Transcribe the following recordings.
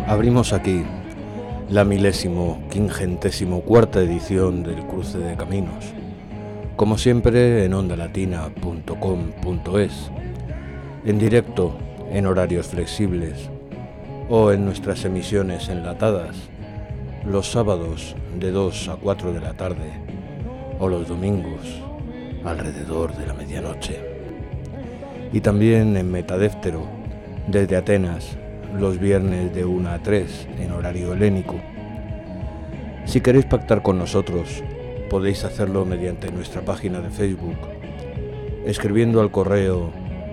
Abrimos aquí la 1054ª edición del Cruce de Caminos, como siempre en ondalatina.com.es, en directo, en horarios flexibles o en nuestras emisiones enlatadas, los sábados de 2 a 4 de la tarde o los domingos alrededor de la medianoche. Y también en Metadéftero, desde Atenas, los viernes de 1 a 3 en horario helénico. Si queréis pactar con nosotros, podéis hacerlo mediante nuestra página de Facebook, escribiendo al correo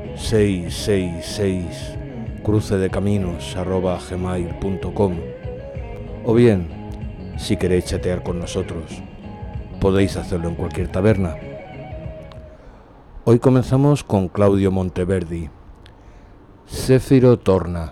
666crucedecaminos@gmail.com, o bien, si queréis chatear con nosotros, podéis hacerlo en cualquier taberna. Hoy comenzamos con Claudio Monteverdi, Céfiro torna.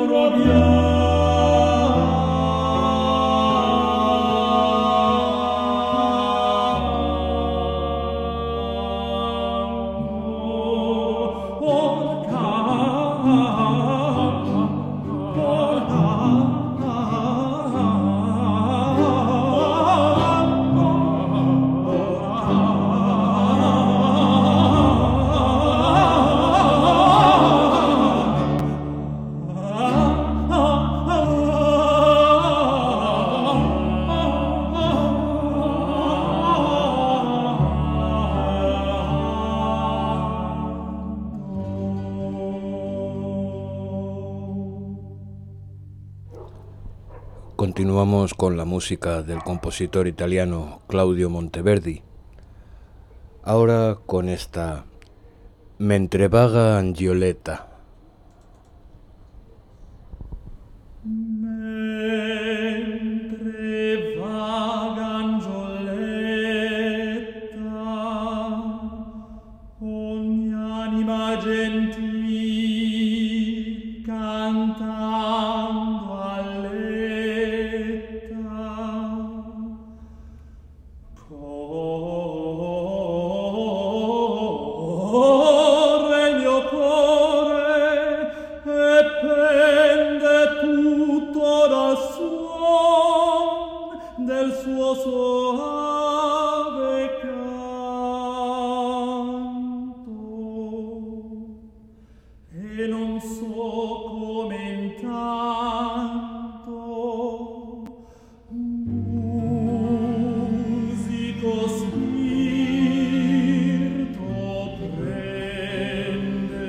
Continuamos con la música del compositor italiano Claudio Monteverdi, ahora con esta Mentre vaga Angioletta. Mentre vaga Angioletta, ogni anima gentil cantando all'etta, corre il mio cuore e pende tutto dal suon del suo soave canto, e non so come intanto musico spirito prende,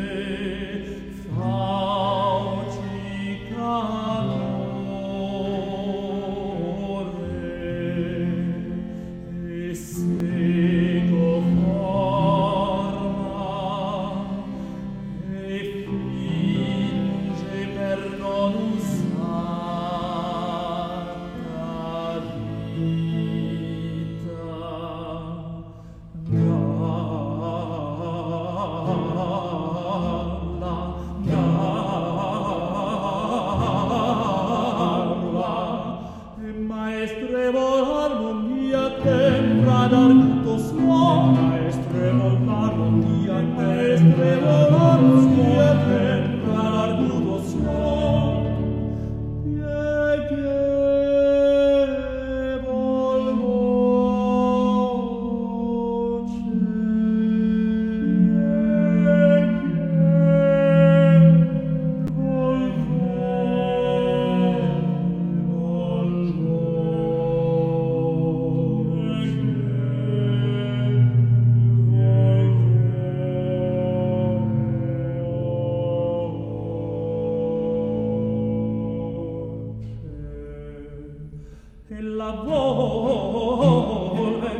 fauci calore, e seco forma e finge per non usar la vita. E maestre volar non dia tempra dar tutto suon, maestre volar non dia tempra dar tutto suon, pieghevol voce, e la volve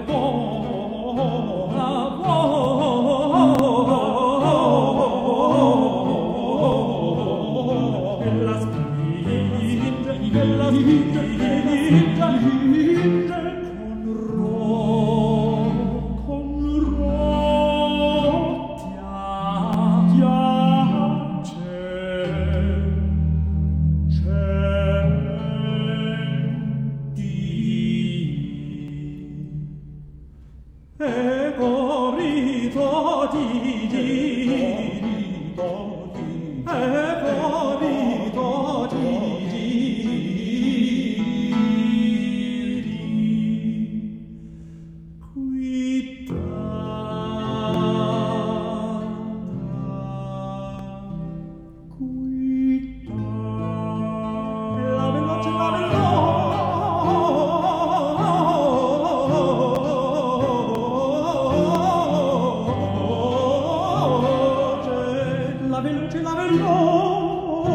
e la spinge con la veloce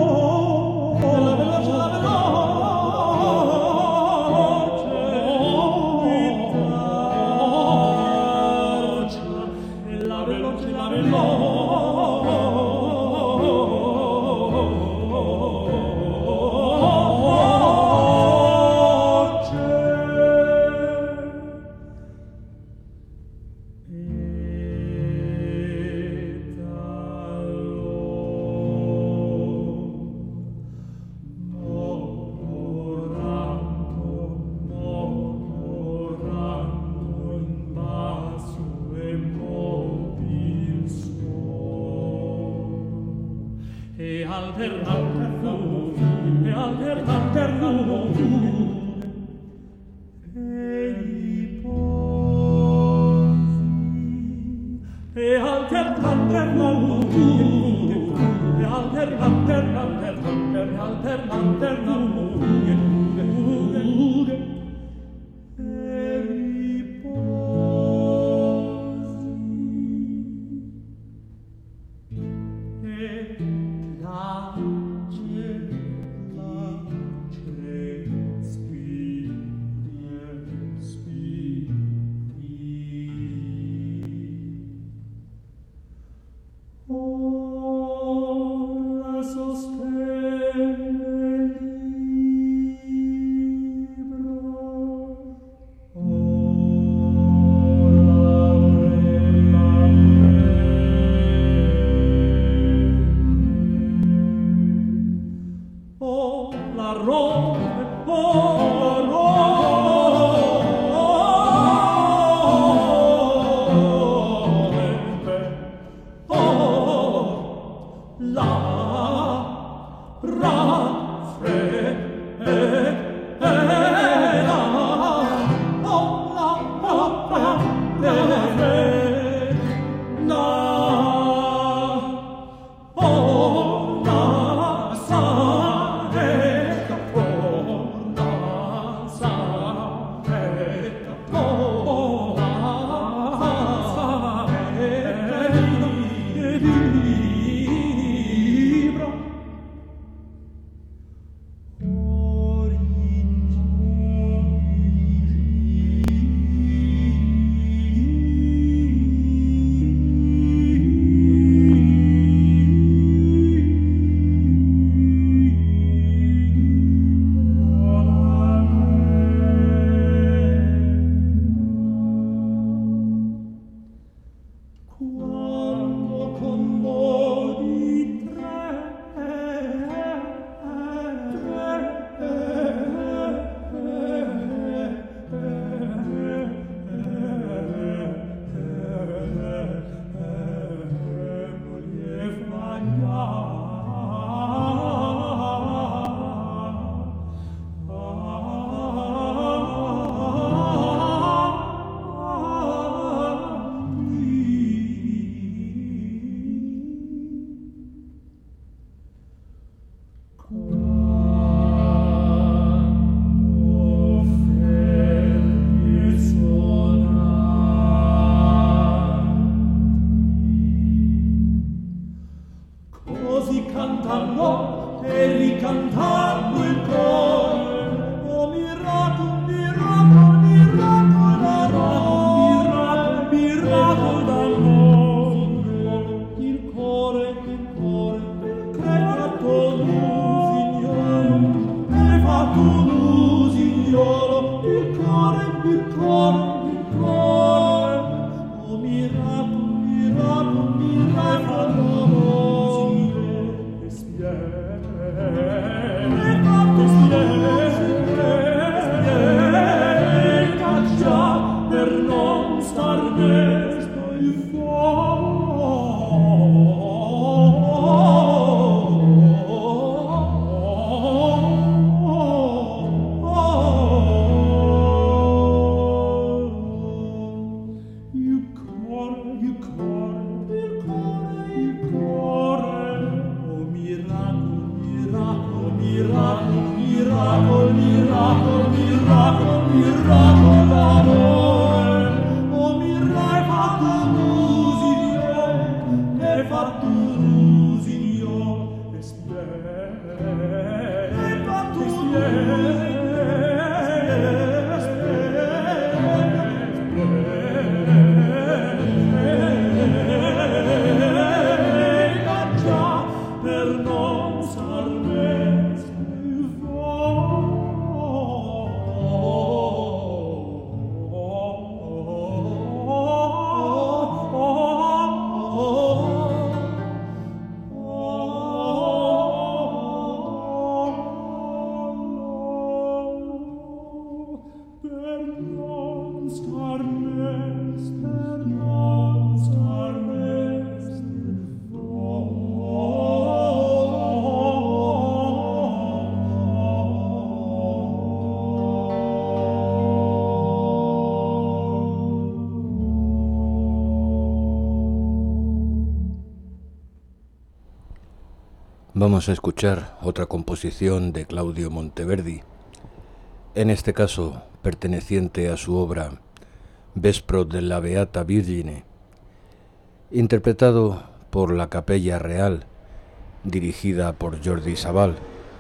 Vamos a escuchar otra composición de Claudio Monteverdi, en este caso perteneciente a su obra Vespro della Beata Virgine, interpretado por la Capella Real, dirigida por Jordi Sabal.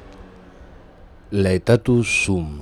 Laetatus sum.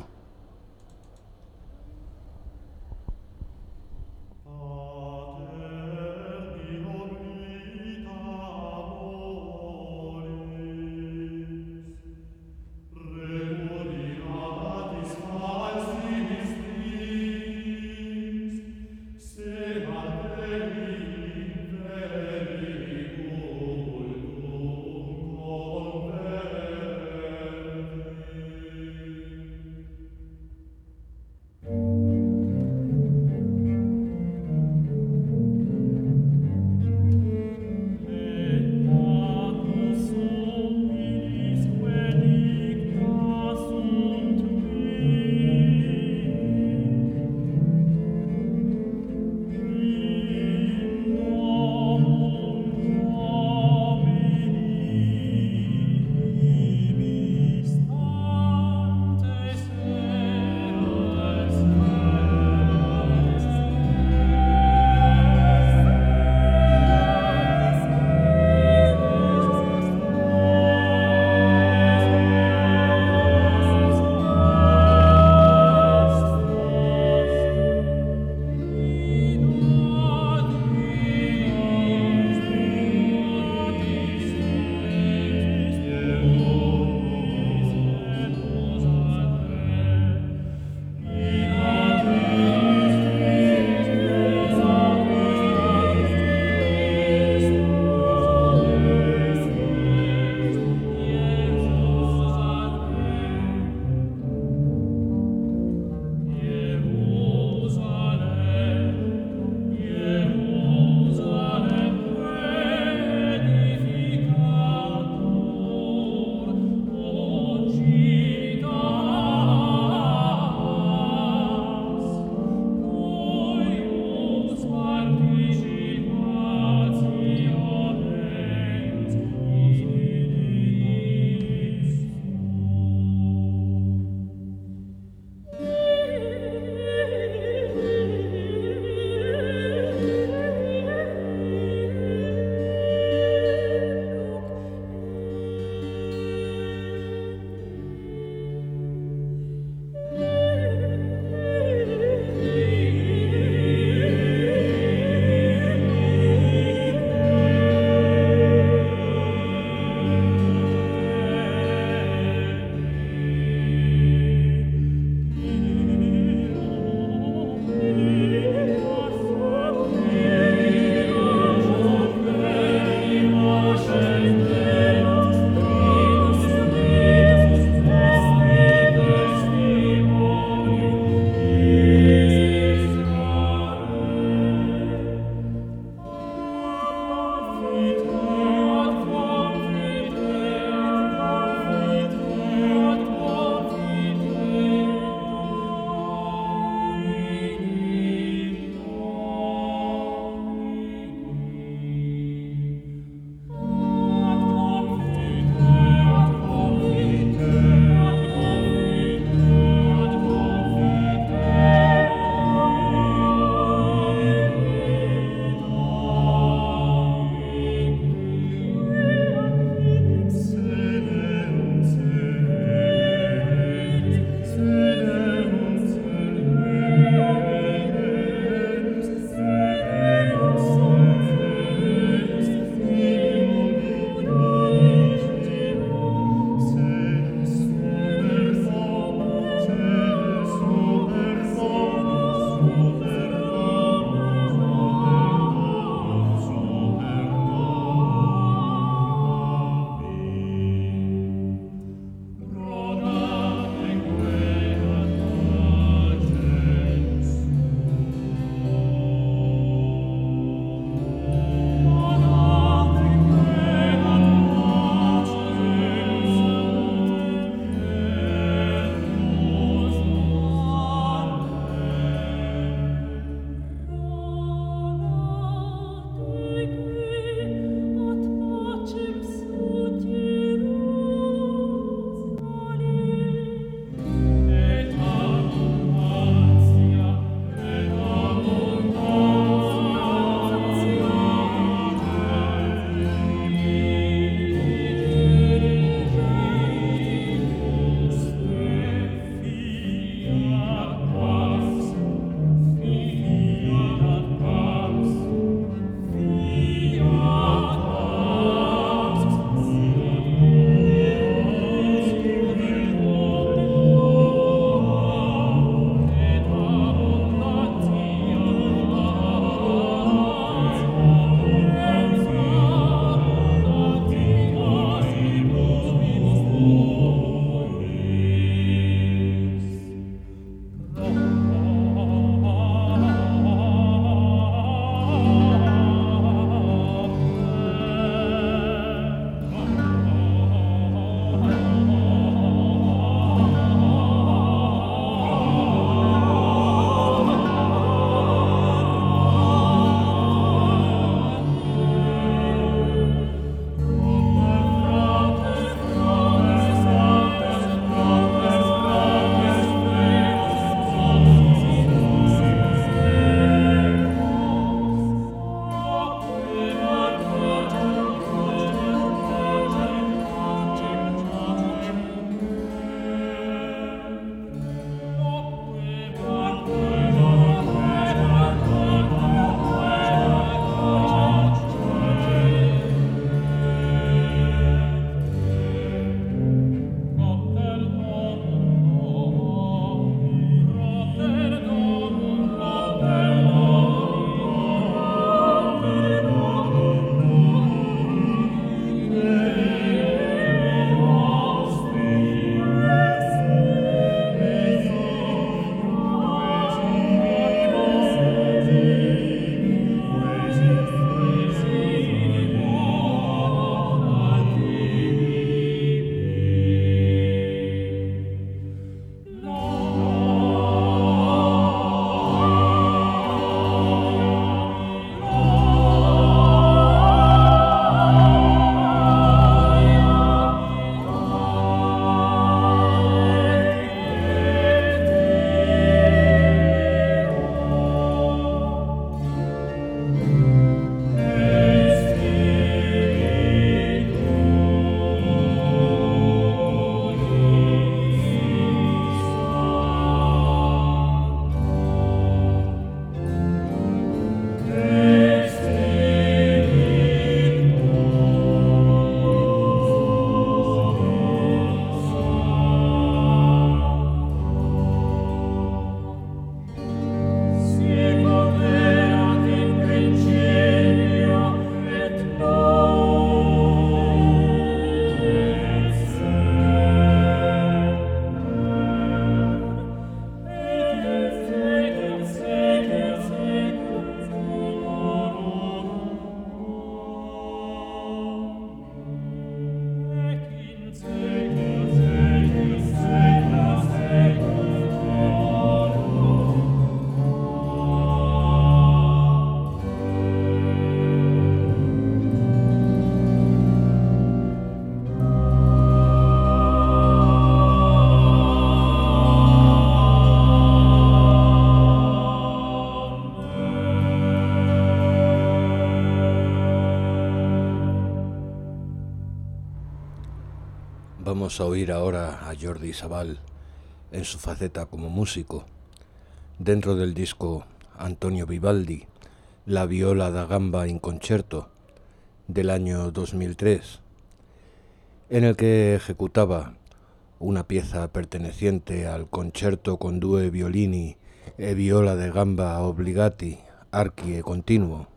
Vamos a oír ahora a Jordi Savall en su faceta como músico, dentro del disco Antonio Vivaldi, La viola da gamba in concerto, del año 2003, en el que ejecutaba una pieza perteneciente al Concerto con due violini e viola de gamba obbligati archi e continuo,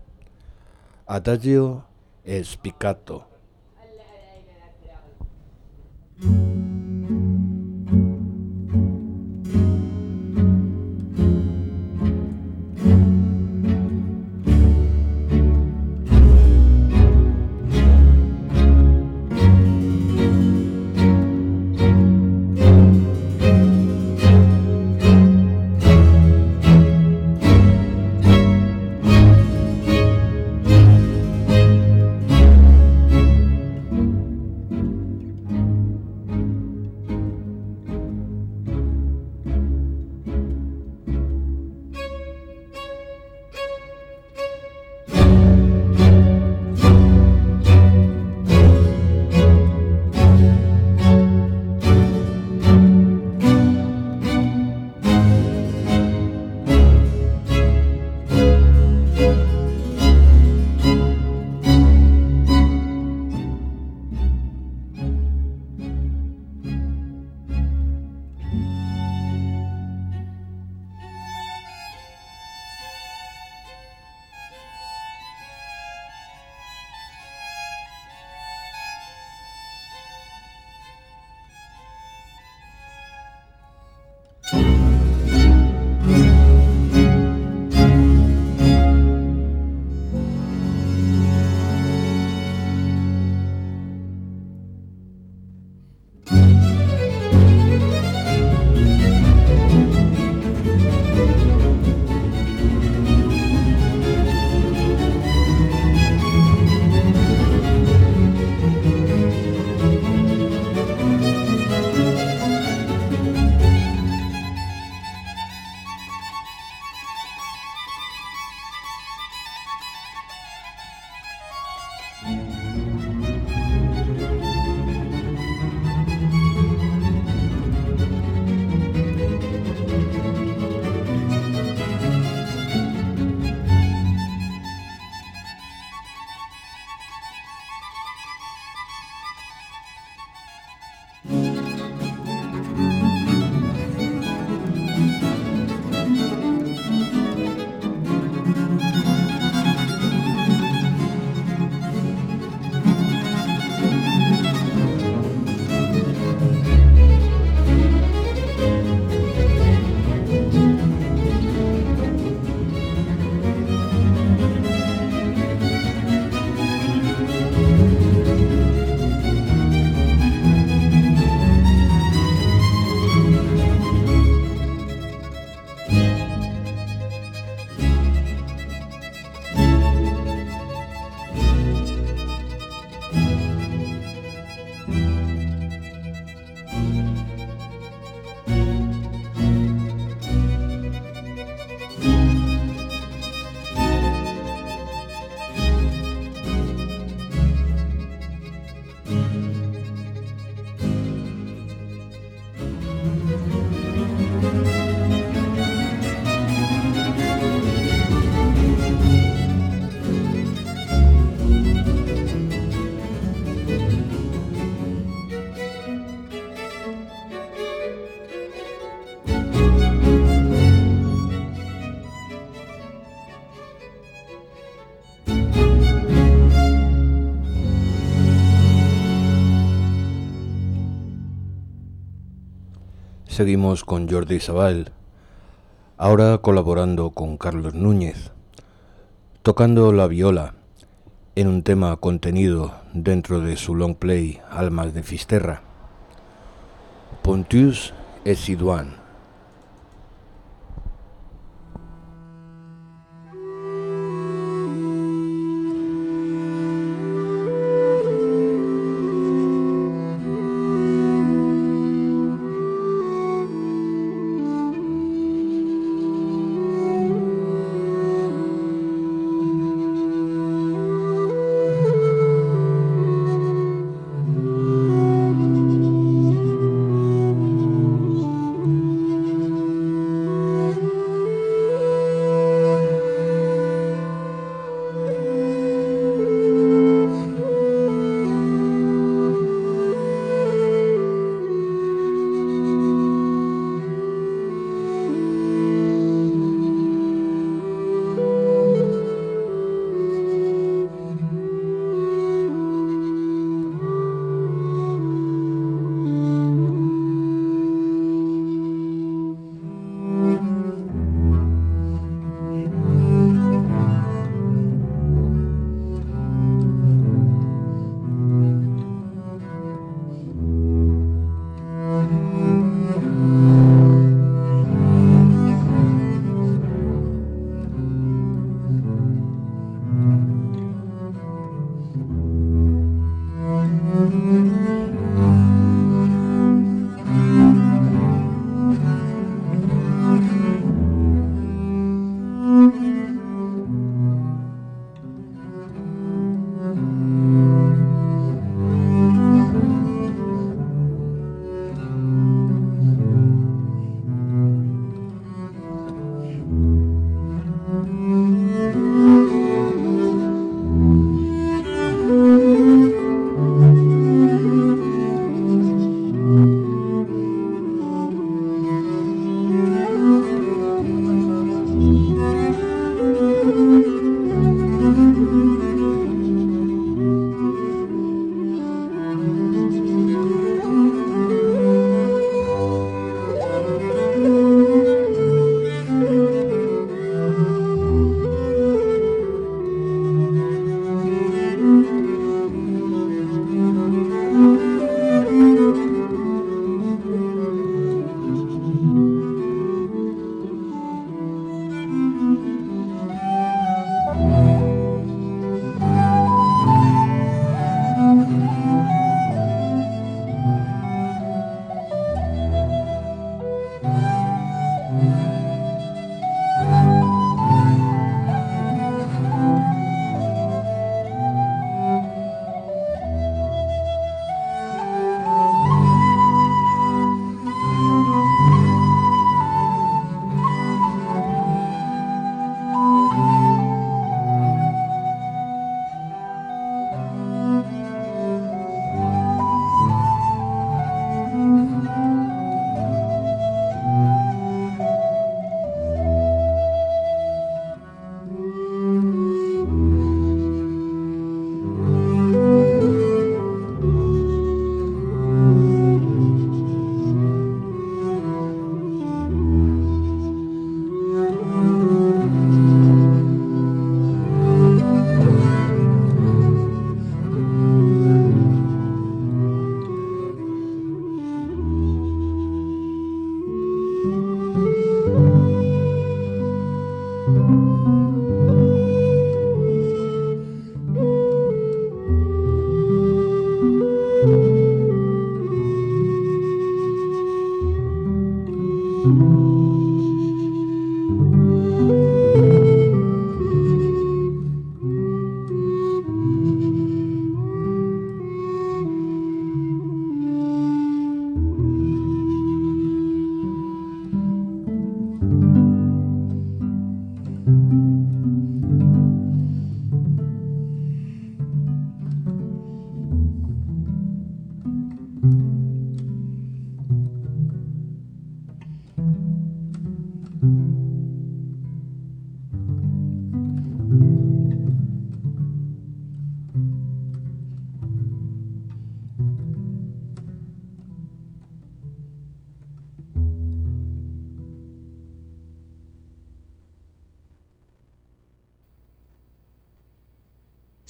Adagio e spiccato. Seguimos con Jordi Savall, ahora colaborando con Carlos Núñez, tocando la viola en un tema contenido dentro de su long play Almas de Fisterra, Pontius et Sidoine.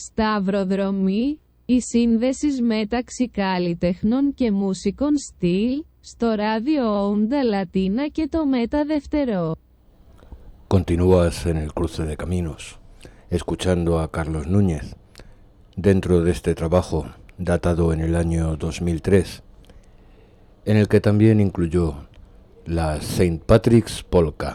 Σταυροδρομή, οι σύνδεσεις μεταξύ καλλιτεχνών και μουσικών στυλ, στο ράδιο Onda Latina και το Meta Δευτερό. Continúas en el cruce de caminos, escuchando a Carlos Núñez, dentro de este trabajo datado en el año 2003, en el que también incluyó la St. Patrick's Polka.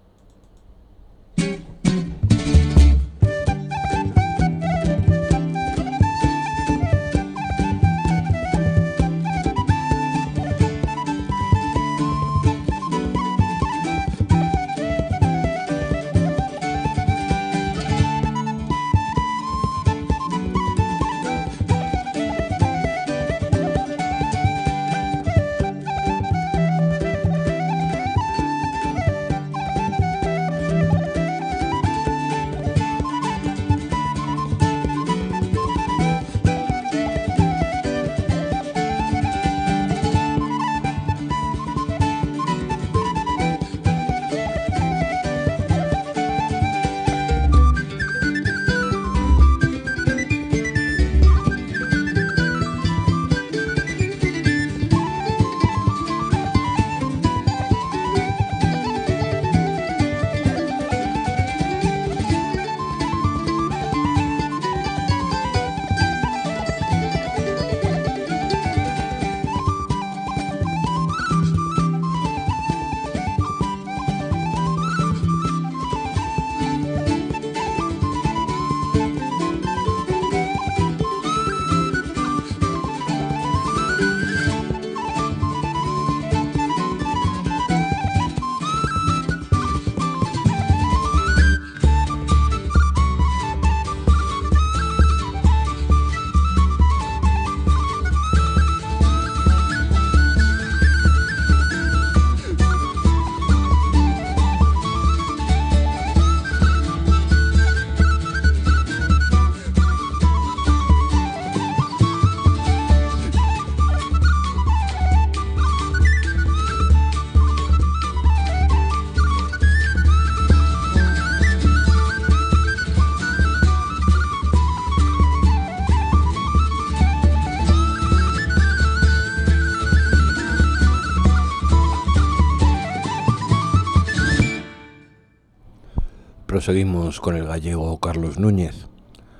Proseguimos con el gallego Carlos Núñez,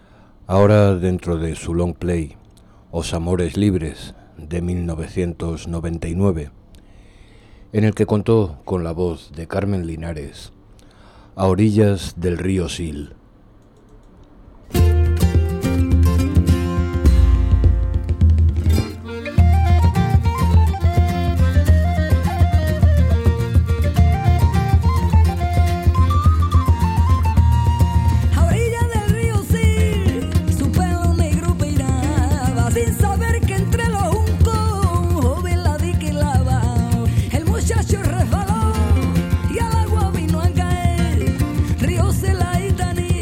ahora dentro de su long play Os Amores Libres de 1999, en el que contó con la voz de Carmen Linares, A orillas del río Sil. Resbaló y al agua vino a caer, río se la itanía.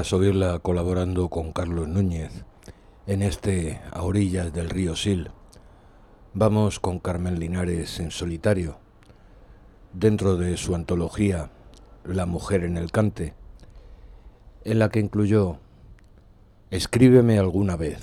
Podrás oírla colaborando con Carlos Núñez en este A orillas del río Sil. Vamos con Carmen Linares en solitario, dentro de su antología La mujer en el cante, en la que incluyó Escríbeme alguna vez.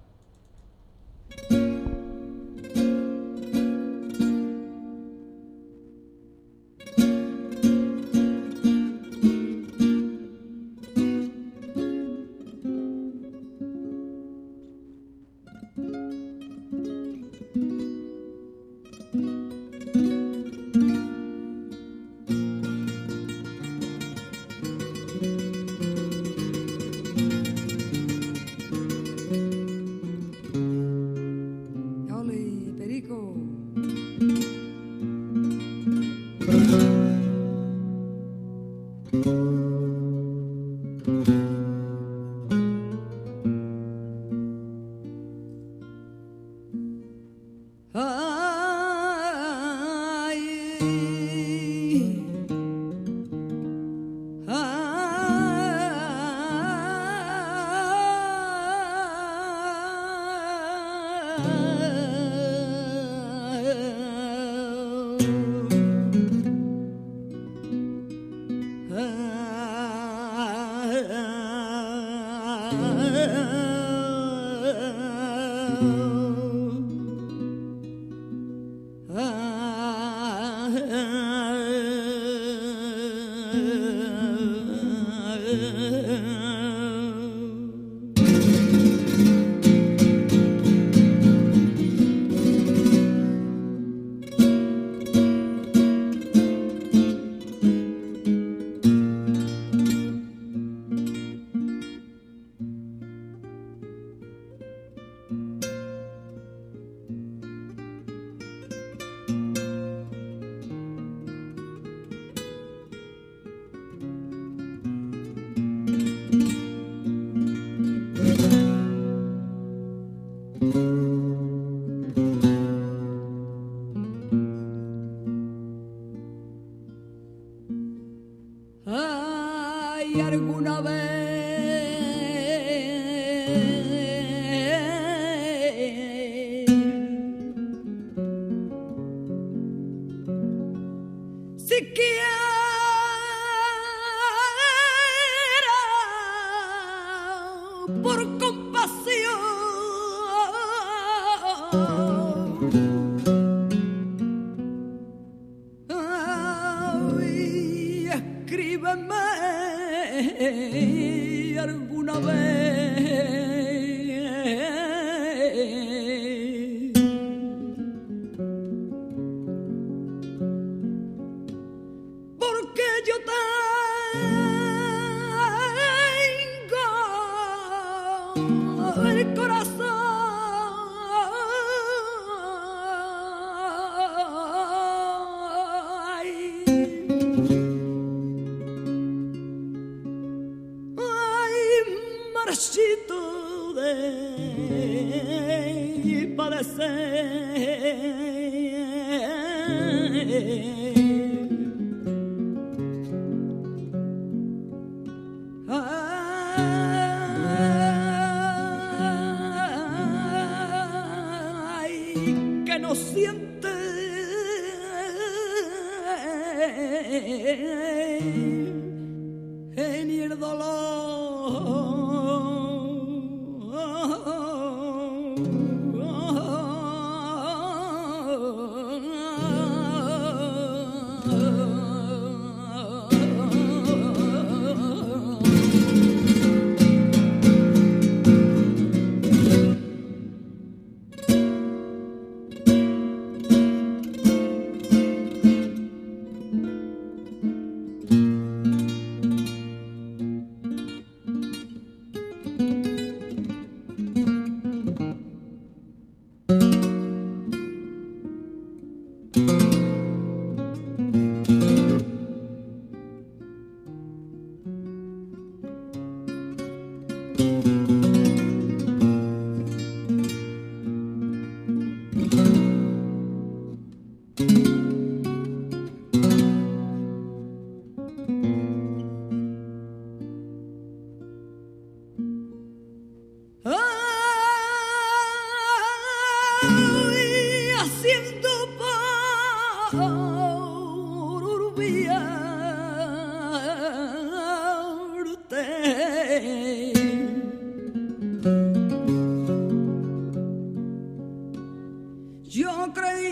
Ni el dolor. haciendo por olvidarte. Yo creí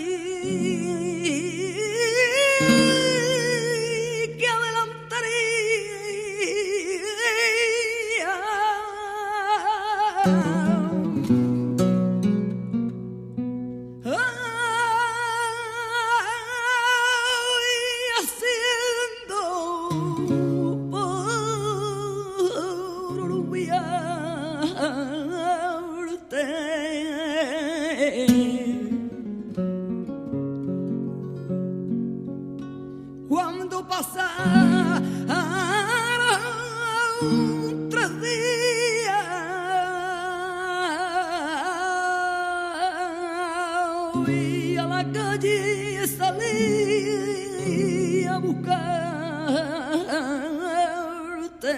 que adelantaría haciendo por olvidarte. Cuando pasaron 3 días y a la calle salí a buscarte.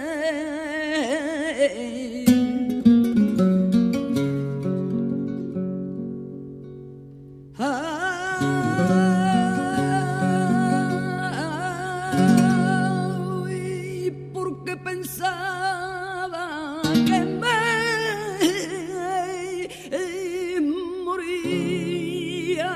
Porque pensaba que me moría.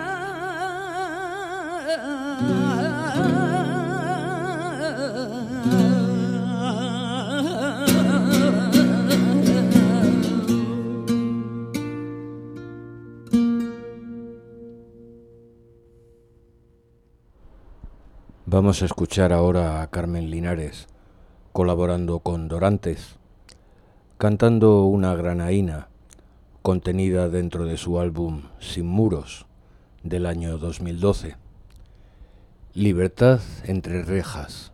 Vamos a escuchar ahora a Carmen Linares, colaborando con Dorantes, cantando una granaína contenida dentro de su álbum Sin Muros del año 2012. Libertad entre rejas.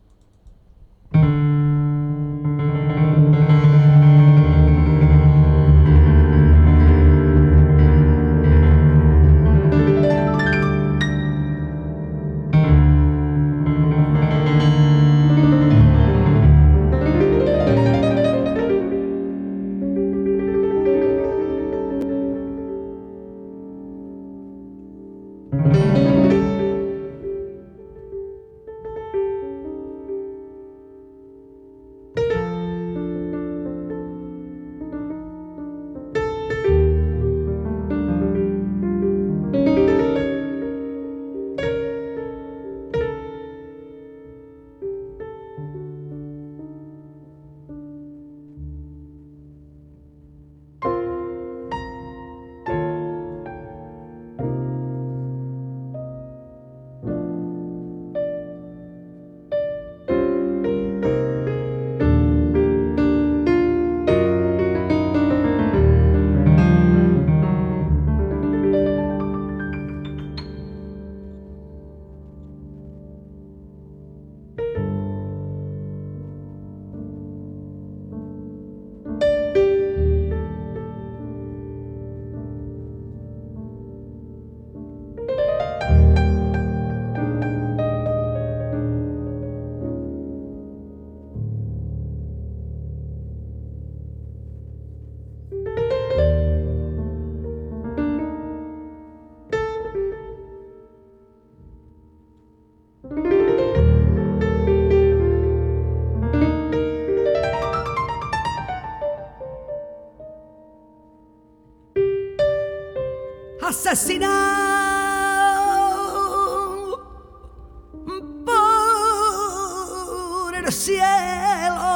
Asesinado por el cielo.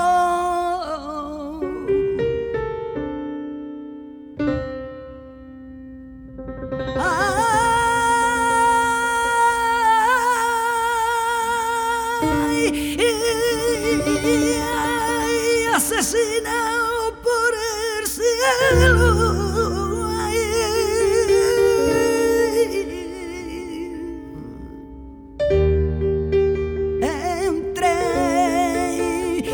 Asesinado por el cielo. Entre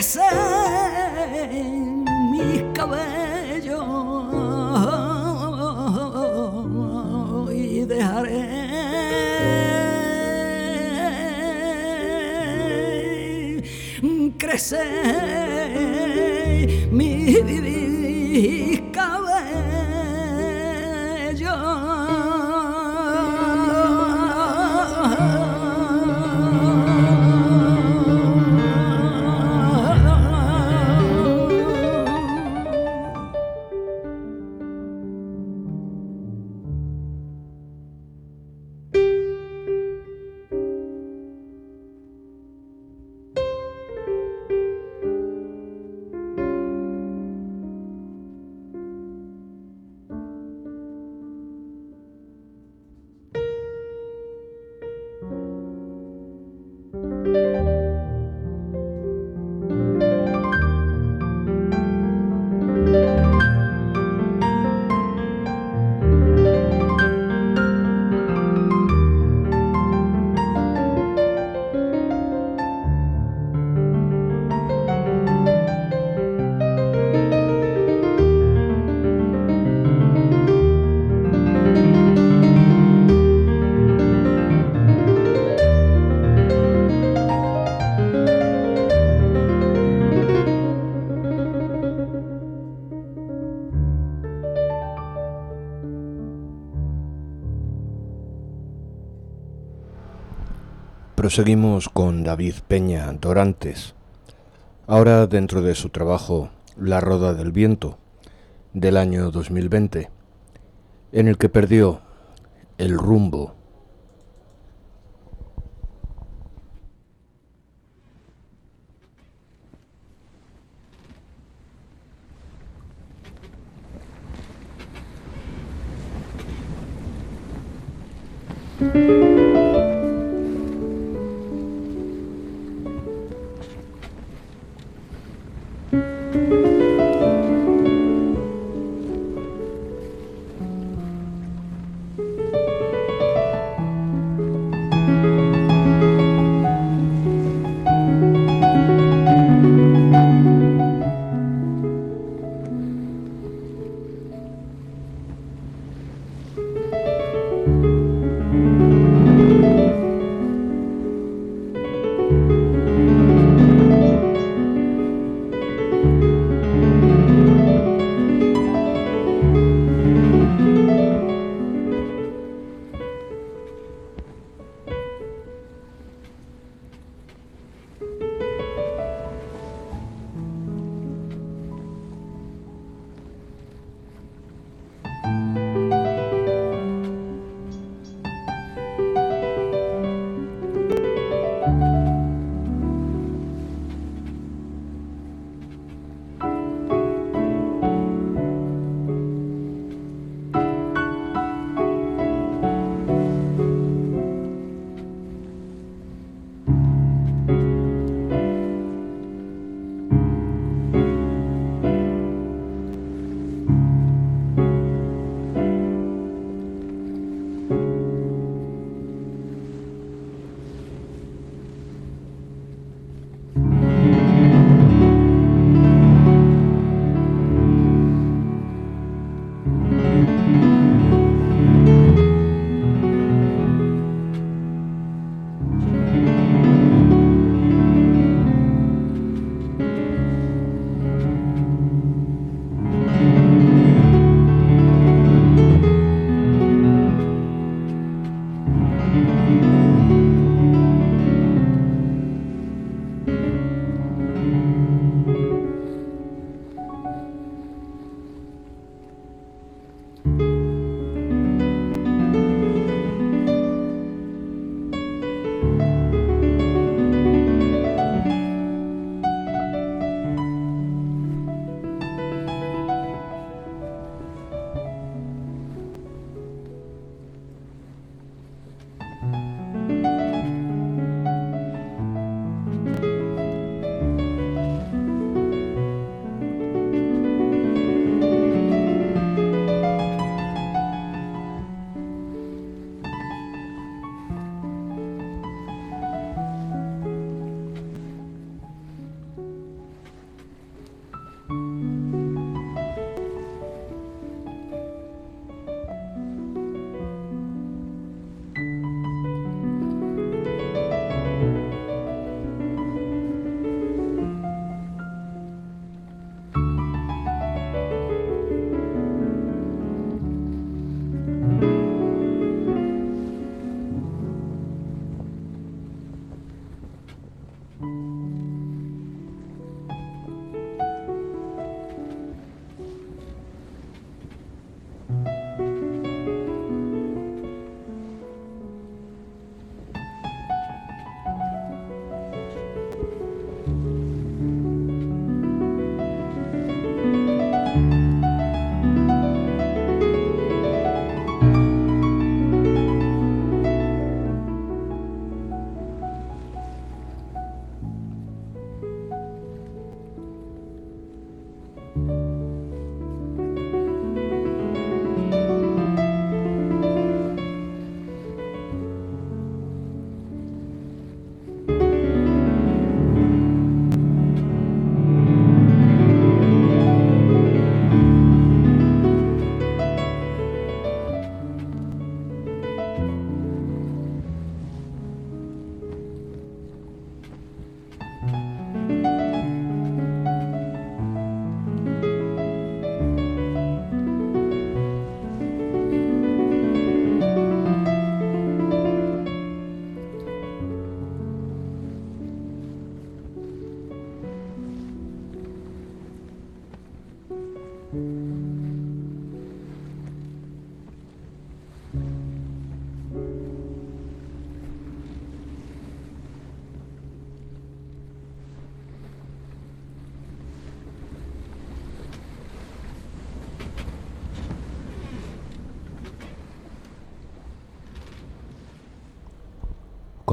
crecen mis cabellos y dejaré crecer mis Proseguimos con David Peña Dorantes, ahora dentro de su trabajo La Roda del Viento, del año 2020, en el que perdió el rumbo.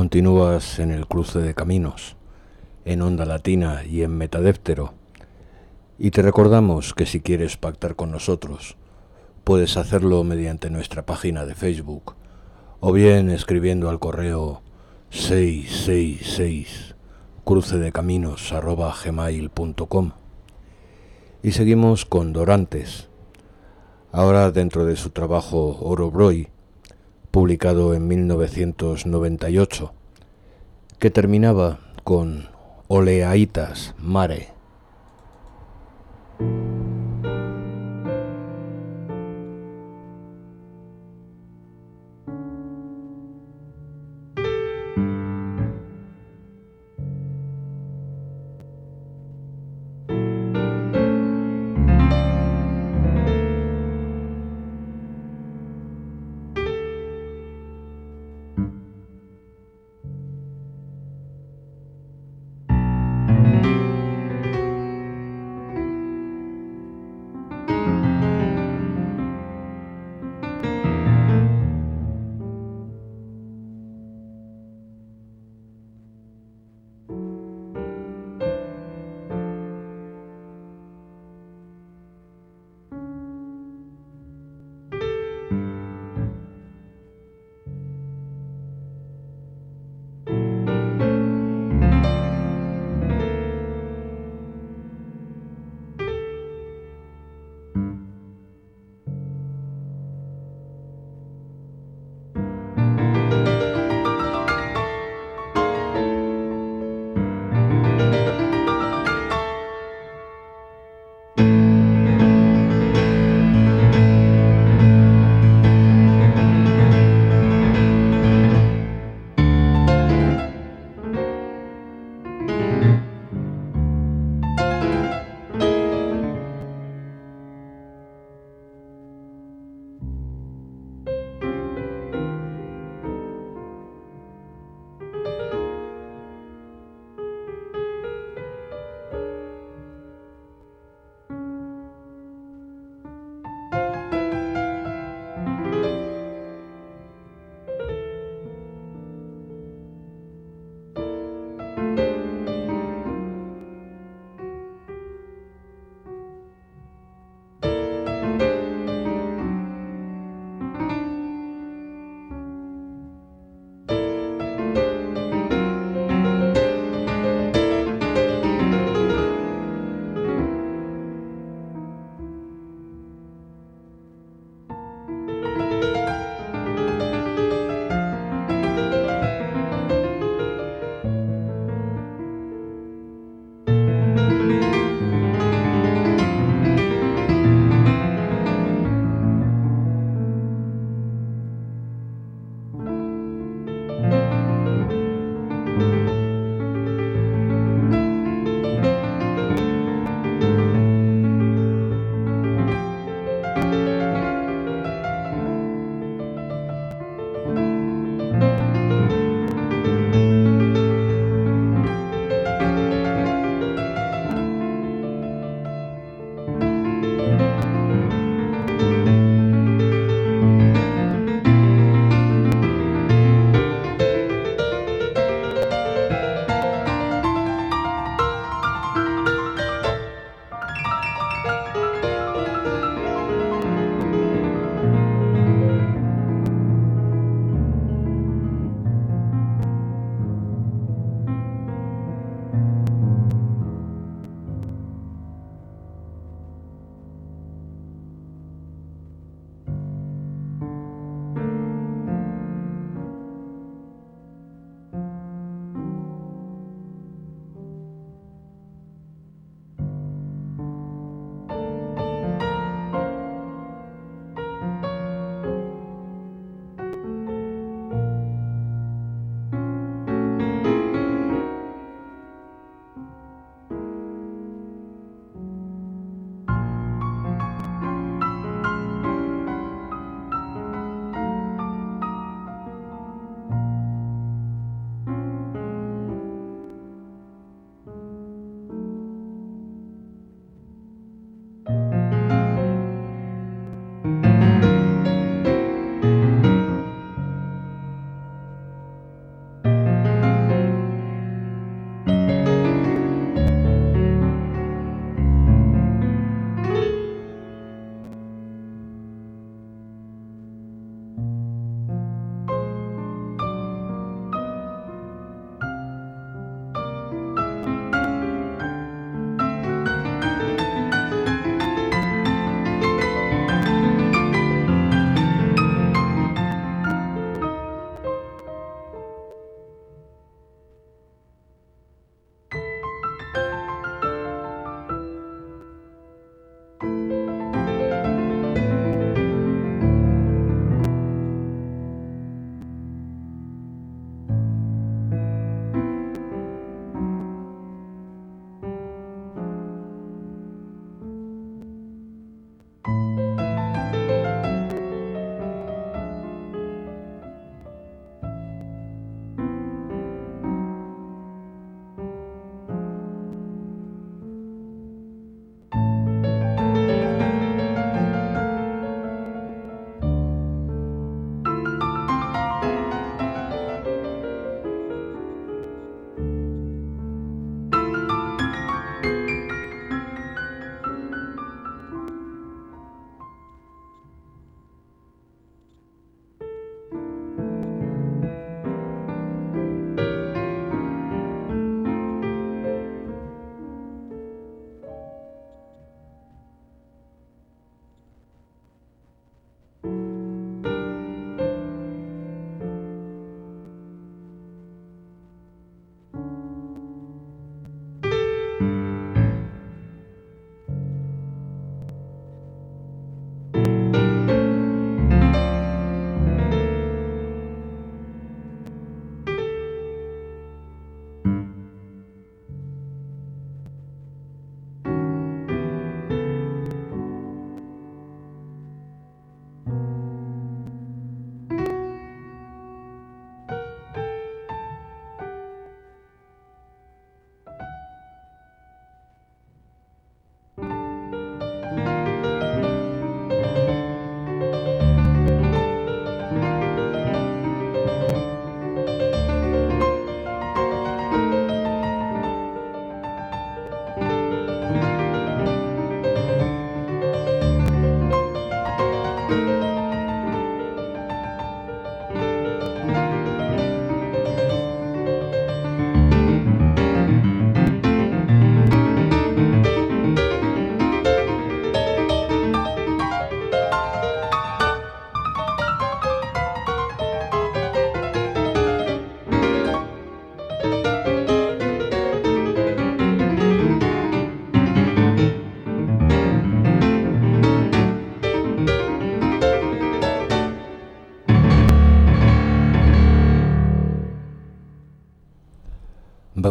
Continúas en el cruce de caminos, en Onda Latina y en Metadéptero. Y te recordamos que si quieres pactar con nosotros, puedes hacerlo mediante nuestra página de Facebook o bien escribiendo al correo 666 crucedecaminos@gmail.com. Y seguimos con Dorantes, ahora dentro de su trabajo Orobroy, publicado en 1998, que terminaba con Oleaitas Mare.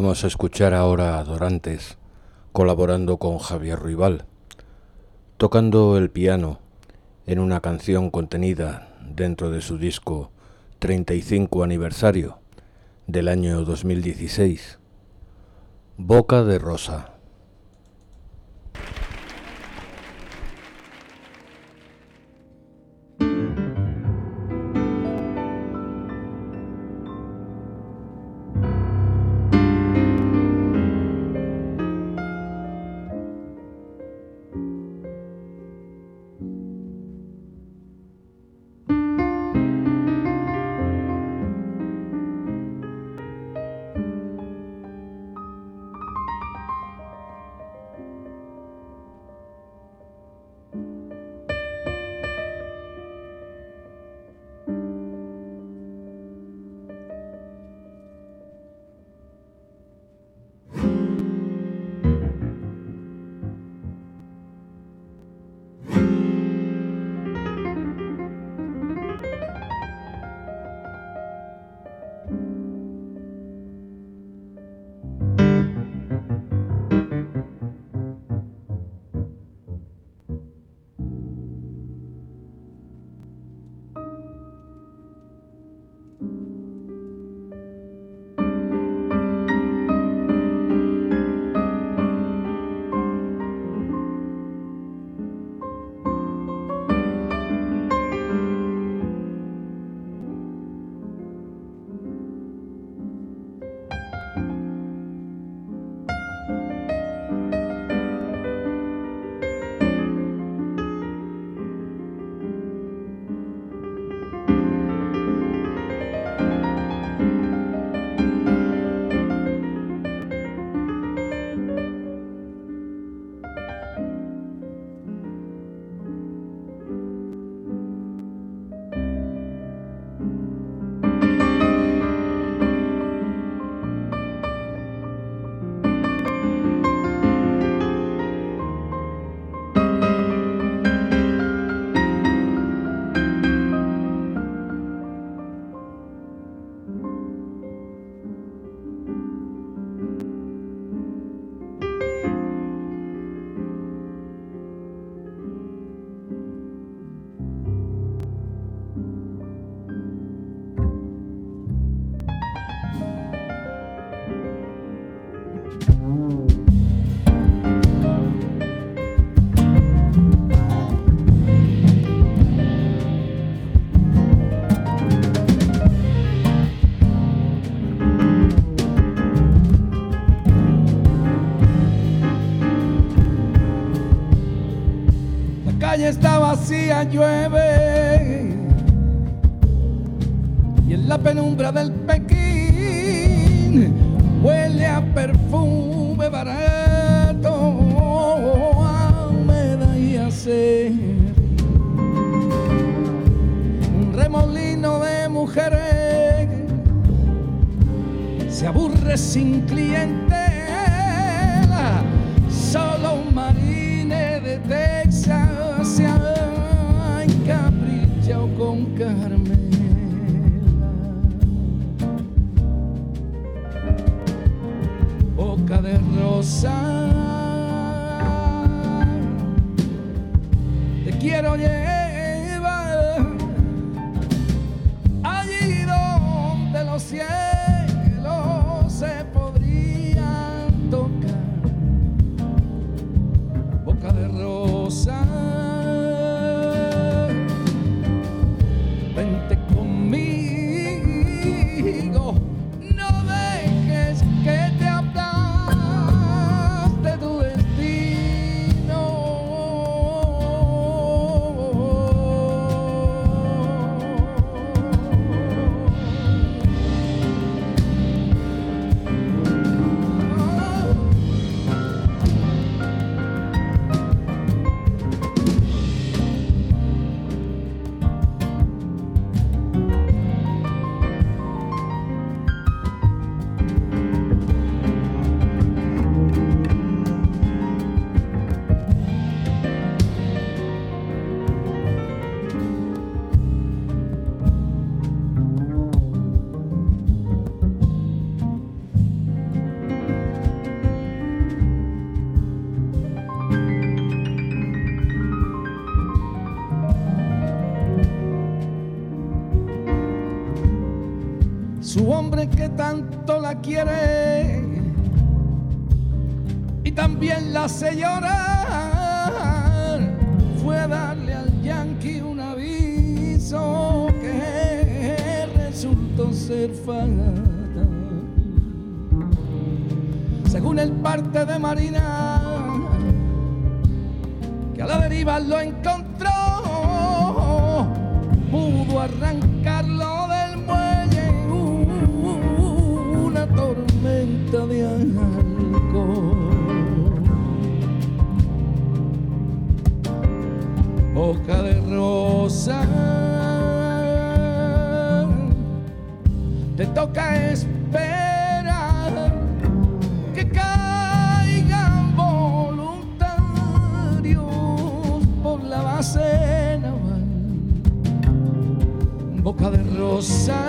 Vamos a escuchar ahora a Dorantes colaborando con Javier Ruibal, tocando el piano en una canción contenida dentro de su disco 35 aniversario del año 2016, Boca de Rosa. Está vacía, llueve, y en la penumbra del Pekín huele a perfume barato, a humedad y a sed. Un remolino de mujeres se aburre sin clientela, solo un marine de Texas se ha encaprichado con Carmela. Boca de rosa, te quiero llevar allí donde los cielos se podrían hombre que tanto la quiere y también la hace llorar, fue a darle al yanqui un aviso que resultó ser fatal. Según el parte de marina que a la deriva lo encontró, pudo arrancarlo del muelle una tormenta de alcohol. Hoja de rosa, te toca esperar que caigan voluntarios por la base naval. Boca de rosa,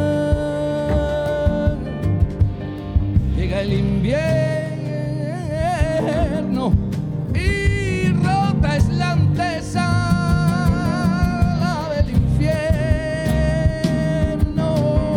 llega el invierno y rota es la antesala del infierno.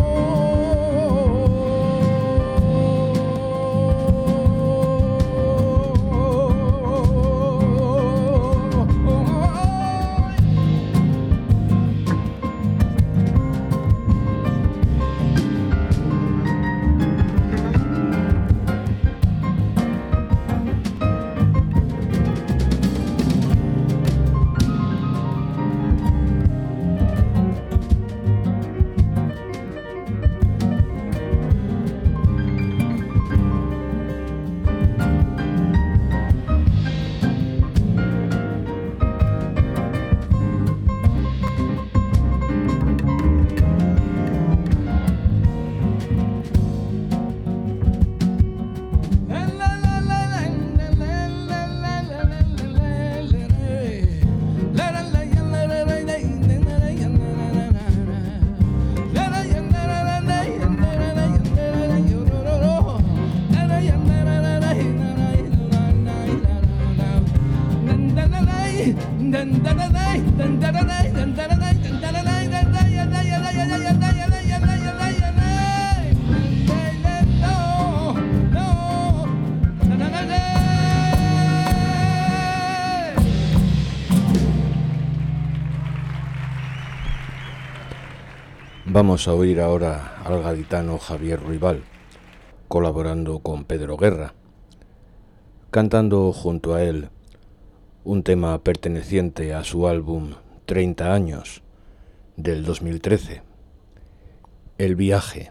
Vamos a oír ahora al gaditano Javier Ruibal, colaborando con Pedro Guerra, cantando junto a él un tema perteneciente a su álbum 30 años del 2013, El viaje.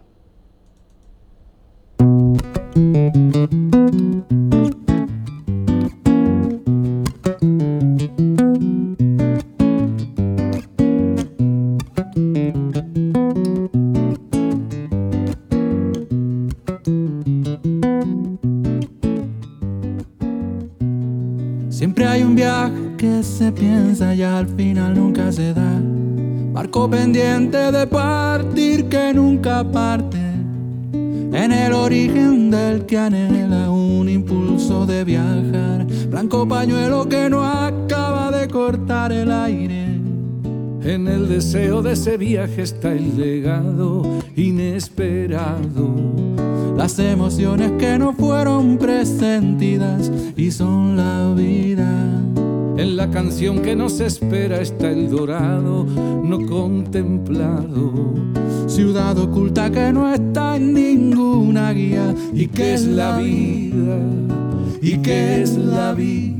Siempre hay un viaje que se piensa y al final nunca se da. Barco pendiente de partir que nunca parte. En el origen del que anhela un impulso de viajar. Blanco pañuelo que no acaba de cortar el aire. En el deseo de ese viaje está el legado inesperado. Las emociones que no fueron presentidas y son la vida. En la canción que nos espera está el dorado no contemplado. Ciudad oculta que no está en ninguna guía. ¿Y qué es la vida? ¿Y qué es la vida?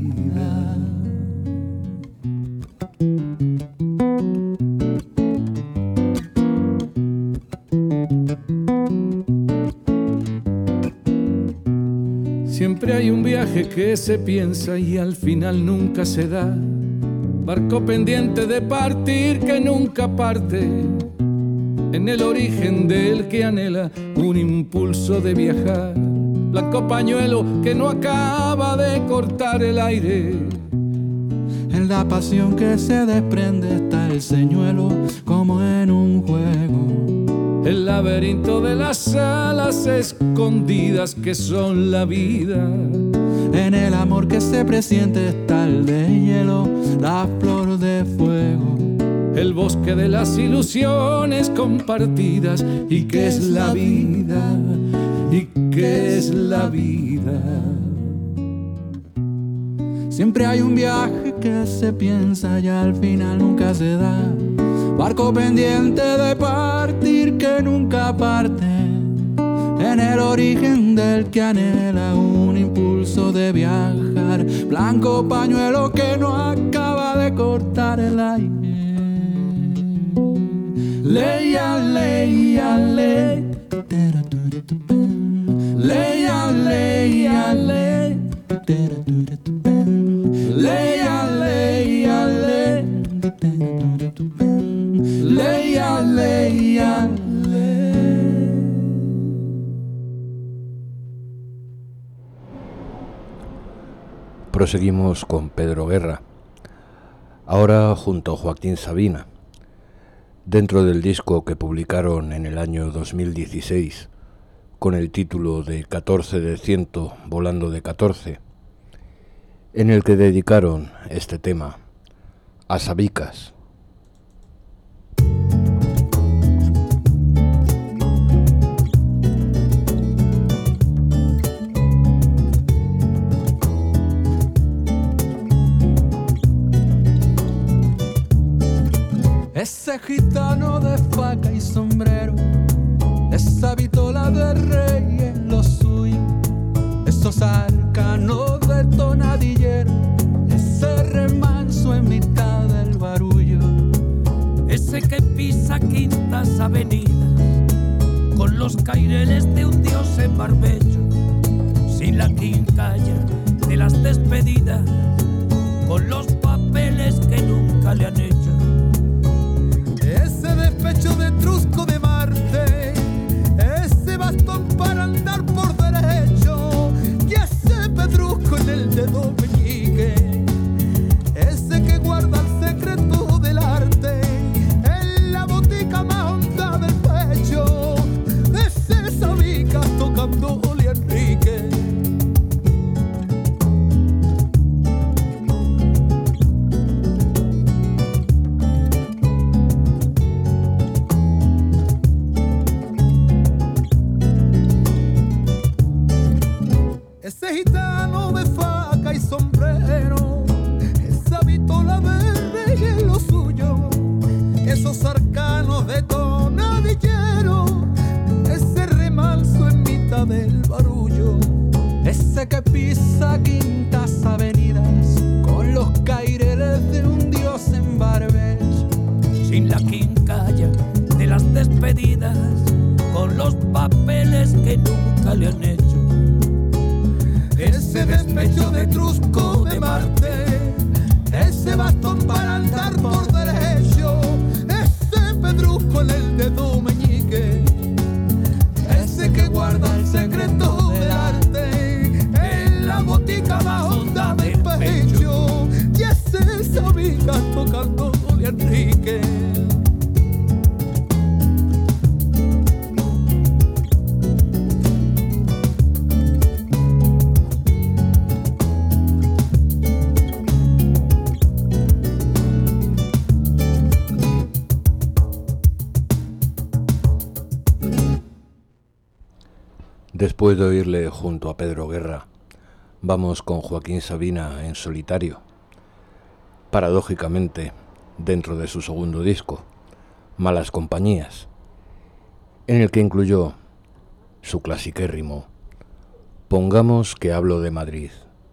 Siempre hay un viaje que se piensa y al final nunca se da. Barco pendiente de partir que nunca parte. En el origen del que anhela un impulso de viajar. Blanco pañuelo que no acaba de cortar el aire. En la pasión que se desprende está el señuelo como en un juego. El laberinto de las alas escondidas que son la vida. En el amor que se presiente está el de hielo, la flor de fuego. el bosque de las ilusiones compartidas. ¿Y qué es la vida? ¿Y qué es la vida? Siempre hay un viaje que se piensa y al final nunca se da. Barco pendiente de partir que nunca parte, en el origen del que anhela un impulso de viajar. Blanco pañuelo que no acaba de cortar el aire. Leia, leia, leia. Leia, leia, leia. Leia, leia, leia. Leia, leia, leia. Proseguimos con Pedro Guerra, ahora junto a Joaquín Sabina, dentro del disco que publicaron en el año 2016 con el título de 14 de ciento volando de 14, en el que dedicaron este tema a Sabicas. Ese gitano de faca y sombrero, esa vitola de rey en lo suyo, esos arcanos de tonadillero, ese remanso en mitad del barullo, ese que pisa quintas avenidas con los caireles de un dios en barbecho, sin la quincalla de las despedidas, con los papeles que nunca le han hecho. Ese despecho de Etrusco de Marte, ese bastón para andar por derecho, y ese pedrusco en el dedo meñique, ese que guarda el secreto del arte en la botica más honda del pecho, ese Sabicas tocándole a Enrique. Ese gitano de faca y sombrero, esa vitola de rey en lo suyo, esos arcanos de tonadillero, ese remanso en mitad del barullo, ese que pisa quintas avenidas con los caireles de un dios en barbecho, sin la quincalla de las despedidas, con los papeles que nunca le han hecho. Ese despecho de Etrusco de Marte, ese bastón para andar por derecho, ese pedrusco en el dedo meñique, ese que guarda el secreto del arte en la botica más honda del pecho, y ese Sabicas tocándole a Enrique. Después de oírle junto a Pedro Guerra, vamos con Joaquín Sabina en solitario, paradójicamente dentro de su segundo disco, Malas Compañías, en el que incluyó su clasiquérrimo Pongamos que hablo de Madrid.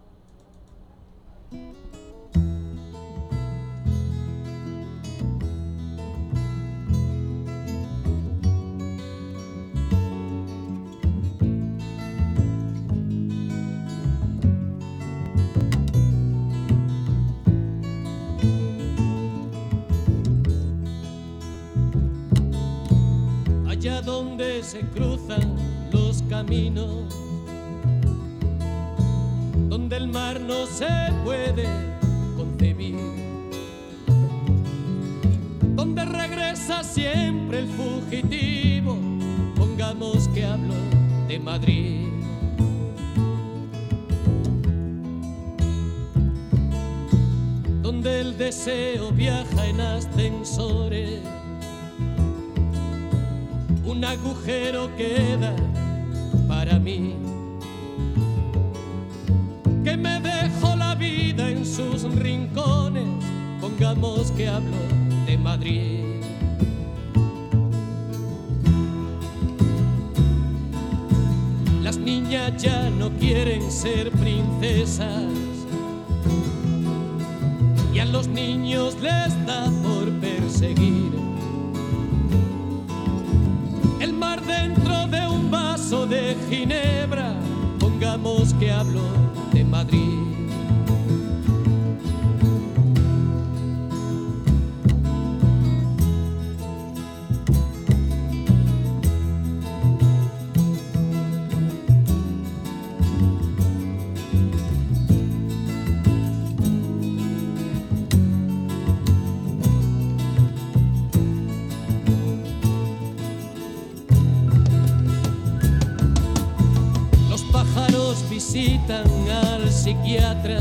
Allá donde se cruzan los caminos, donde el mar no se puede concebir, donde regresa siempre el fugitivo, pongamos que hablo de Madrid. donde el deseo viaja en ascensores. Un agujero queda para mí, que me dejó la vida en sus rincones. Pongamos que hablo de Madrid. Las niñas ya no quieren ser princesas y a los niños les da por perseguir el mar dentro de un vaso de ginebra. Pongamos que hablo de Madrid. Visitan al psiquiatra,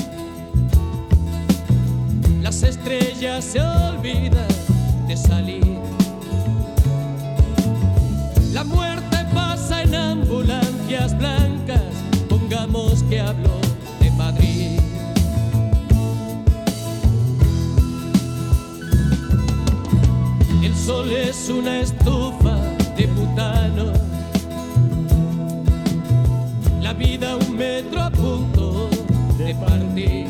las estrellas se olvidan de salir, la muerte pasa en ambulancias blancas. Pongamos que hablo de Madrid. El sol es una estufa de butano, la vida un metro a punto de partir.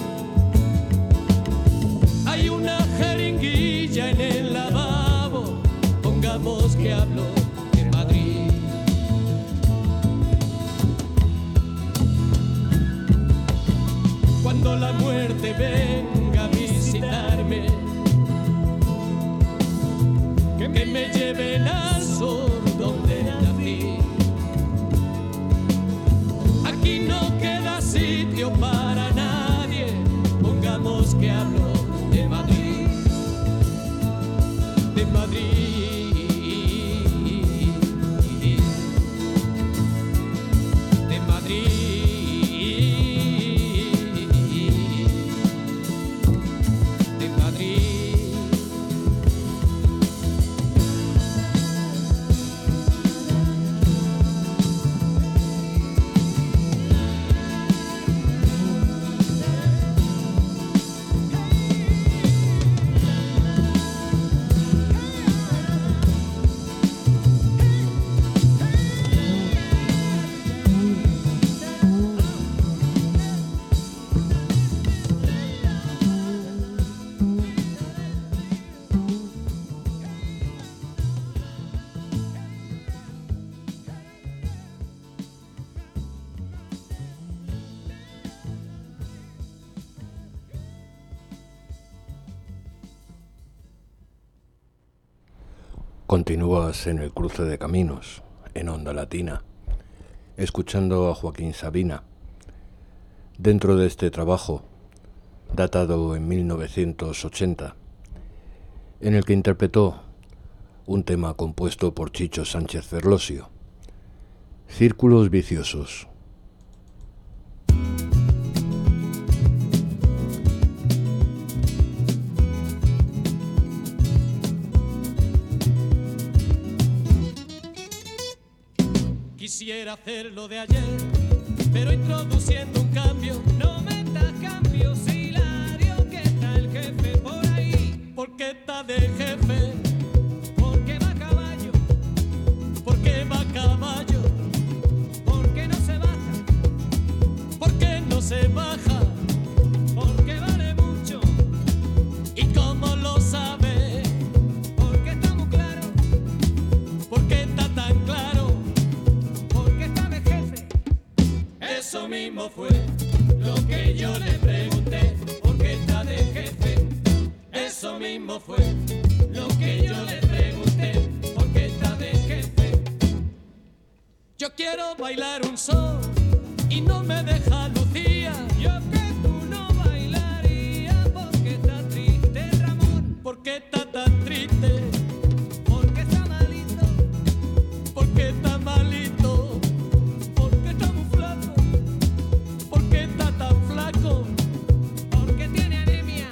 Hay una jeringuilla en el lavabo. Pongamos que hablo de Madrid. Cuando la muerte venga a visitarme, que me lleven al sur donde nací. Aquí no queda sitio para nadie. Pongamos que hablo de Madrid, de Madrid, de Madrid, de Madrid. Continúas en el cruce de caminos, en Onda Latina, escuchando a Joaquín Sabina. Dentro de este trabajo, datado en 1980, en el que interpretó un tema compuesto por Chicho Sánchez Ferlosio, Círculos Viciosos. Quisiera hacerlo de ayer, pero introduciendo un cambio. No metas cambios, Hilario, que está el jefe por ahí. ¿Por qué está de jefe? Porque va a caballo. ¿Por qué va a caballo? Porque no se baja. ¿Por qué no se baja? Porque vale mucho. ¿Y cómo lo sabe? Porque está muy claro. Porque está tan claro. Eso mismo fue lo que yo le pregunté, ¿por qué está de jefe? Eso mismo fue lo que yo le pregunté, ¿por qué está de jefe? Yo quiero bailar un son y no me deja Lucía. Yo que tú no bailarías porque está triste Ramón. ¿Por qué está tan triste? Porque está malito. Porque está malito. Porque está muy flaco. ¿Por qué está tan flaco? Porque tiene anemia.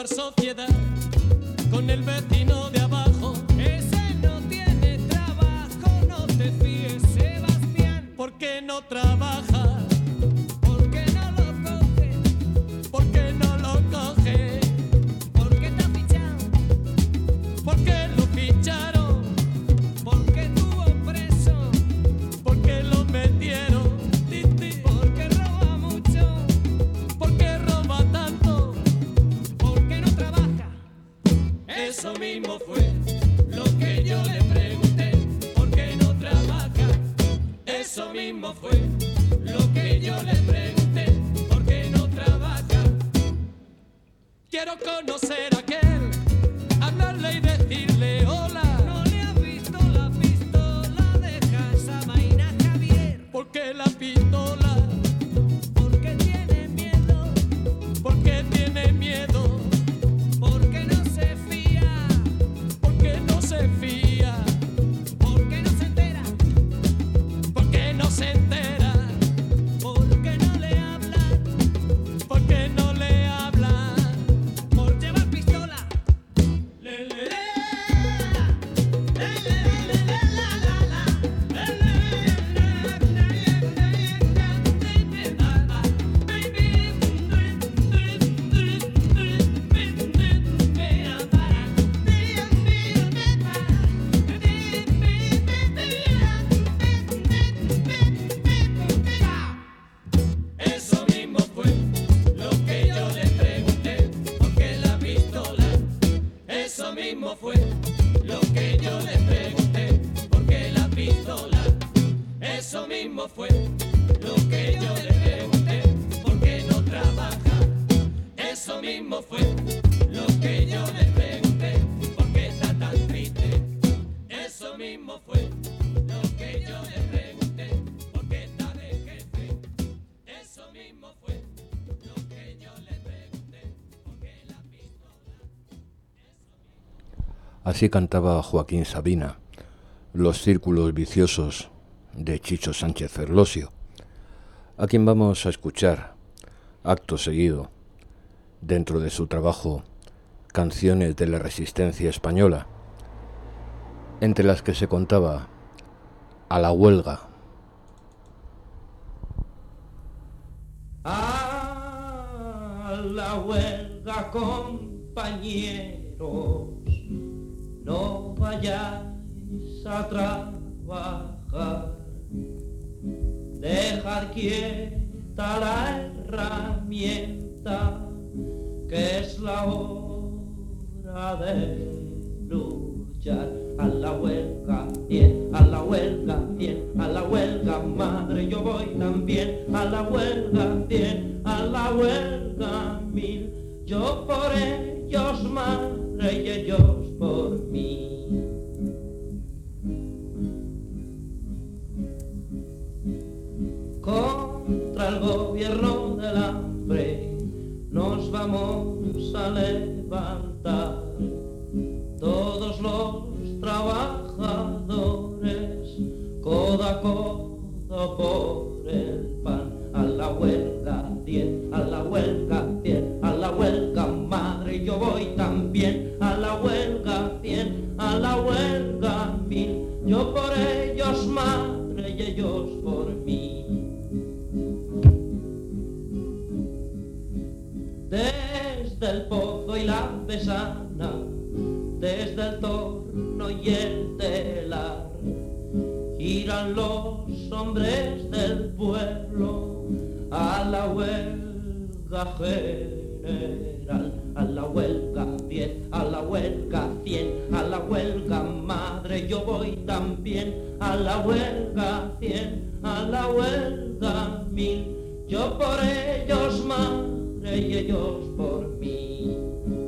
formar sociedad con el vecino de abajo. Ese no tiene trabajo, no te fíes, Sebastián. ¿Por qué no trabaja? Porque no lo coge, ¿Por qué no lo coge? porque te ha fichado, ¿Por qué lo ficharon? porque estuvo preso, ¿Por qué lo metieron? porque roba mucho, ¿Por qué roba tanto? porque no trabaja. Eso mismo fue lo que yo le pregunté. ¿Por qué no trabaja? Eso mismo fue lo que yo le pregunté. ¿Por qué no trabaja? Quiero conocer a aquel, hablarle y decirle hola. No le has visto la pistola, deja esa vaina, Javier. ¿Por qué la pistola? Porque tiene miedo, ¿Por qué tiene miedo? porque no se fía, ¿Por qué no se fía? porque no se entera, ¿Por qué no se entera? porque no le hablan, ¿Por qué no le habla? por llevar pistola. Eso mismo fue lo que yo le pregunté. ¿Por qué la pistola? Eso mismo fue lo que yo le pregunté. ¿Por qué la pistola? Eso mismo fue lo que yo le pregunté. ¿Por qué no trabaja? Eso mismo fue lo que yo le pregunté. ¿Por qué está tan triste? Eso mismo fue lo que yo le pregunté. ¿Por qué está de jefe? Eso mismo fue lo que yo le pregunté. ¿Por qué la pistola? Así cantaba Joaquín Sabina, Los círculos viciosos de Chicho Sánchez Ferlosio, a quien vamos a escuchar acto seguido dentro de su trabajo Canciones de la Resistencia Española, entre las que se contaba A la huelga. A la huelga, compañeros, no vayáis a trabajar, dejad quieta la herramienta, que es la hora de luchar. A la huelga, bien, a la huelga, bien, a la huelga, madre, yo voy también. A la huelga, bien, a la huelga, mil. Yo por ellos, madre, y ellos por mí. Contra el gobierno del hambre nos vamos a levantar, todos los trabajadores, codo a codo por el pan. A la huelga 10, a la huelga 10, a la huelga, madre, yo voy también. A la huelga 100, a la huelga 1000, yo por ellos, madre, y ellos por mí. Desde el pozo y la besana, desde el torno y el telar, giran los hombres del pueblo a la huelga general. A la huelga 10, a la huelga 100, a la huelga, madre, yo voy también. A la huelga 100, a la huelga 1000, yo por ellos, madre, y ellos por mí.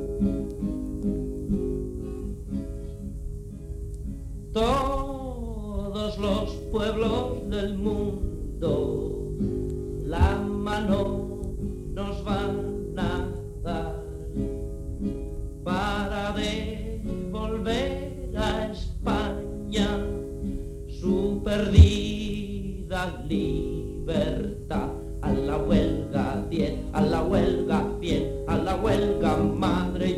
Todos los pueblos del mundo la mano nos van a dar para devolver a España su perdida libertad. A la huelga 10, a la huelga 100, a la huelga, madre,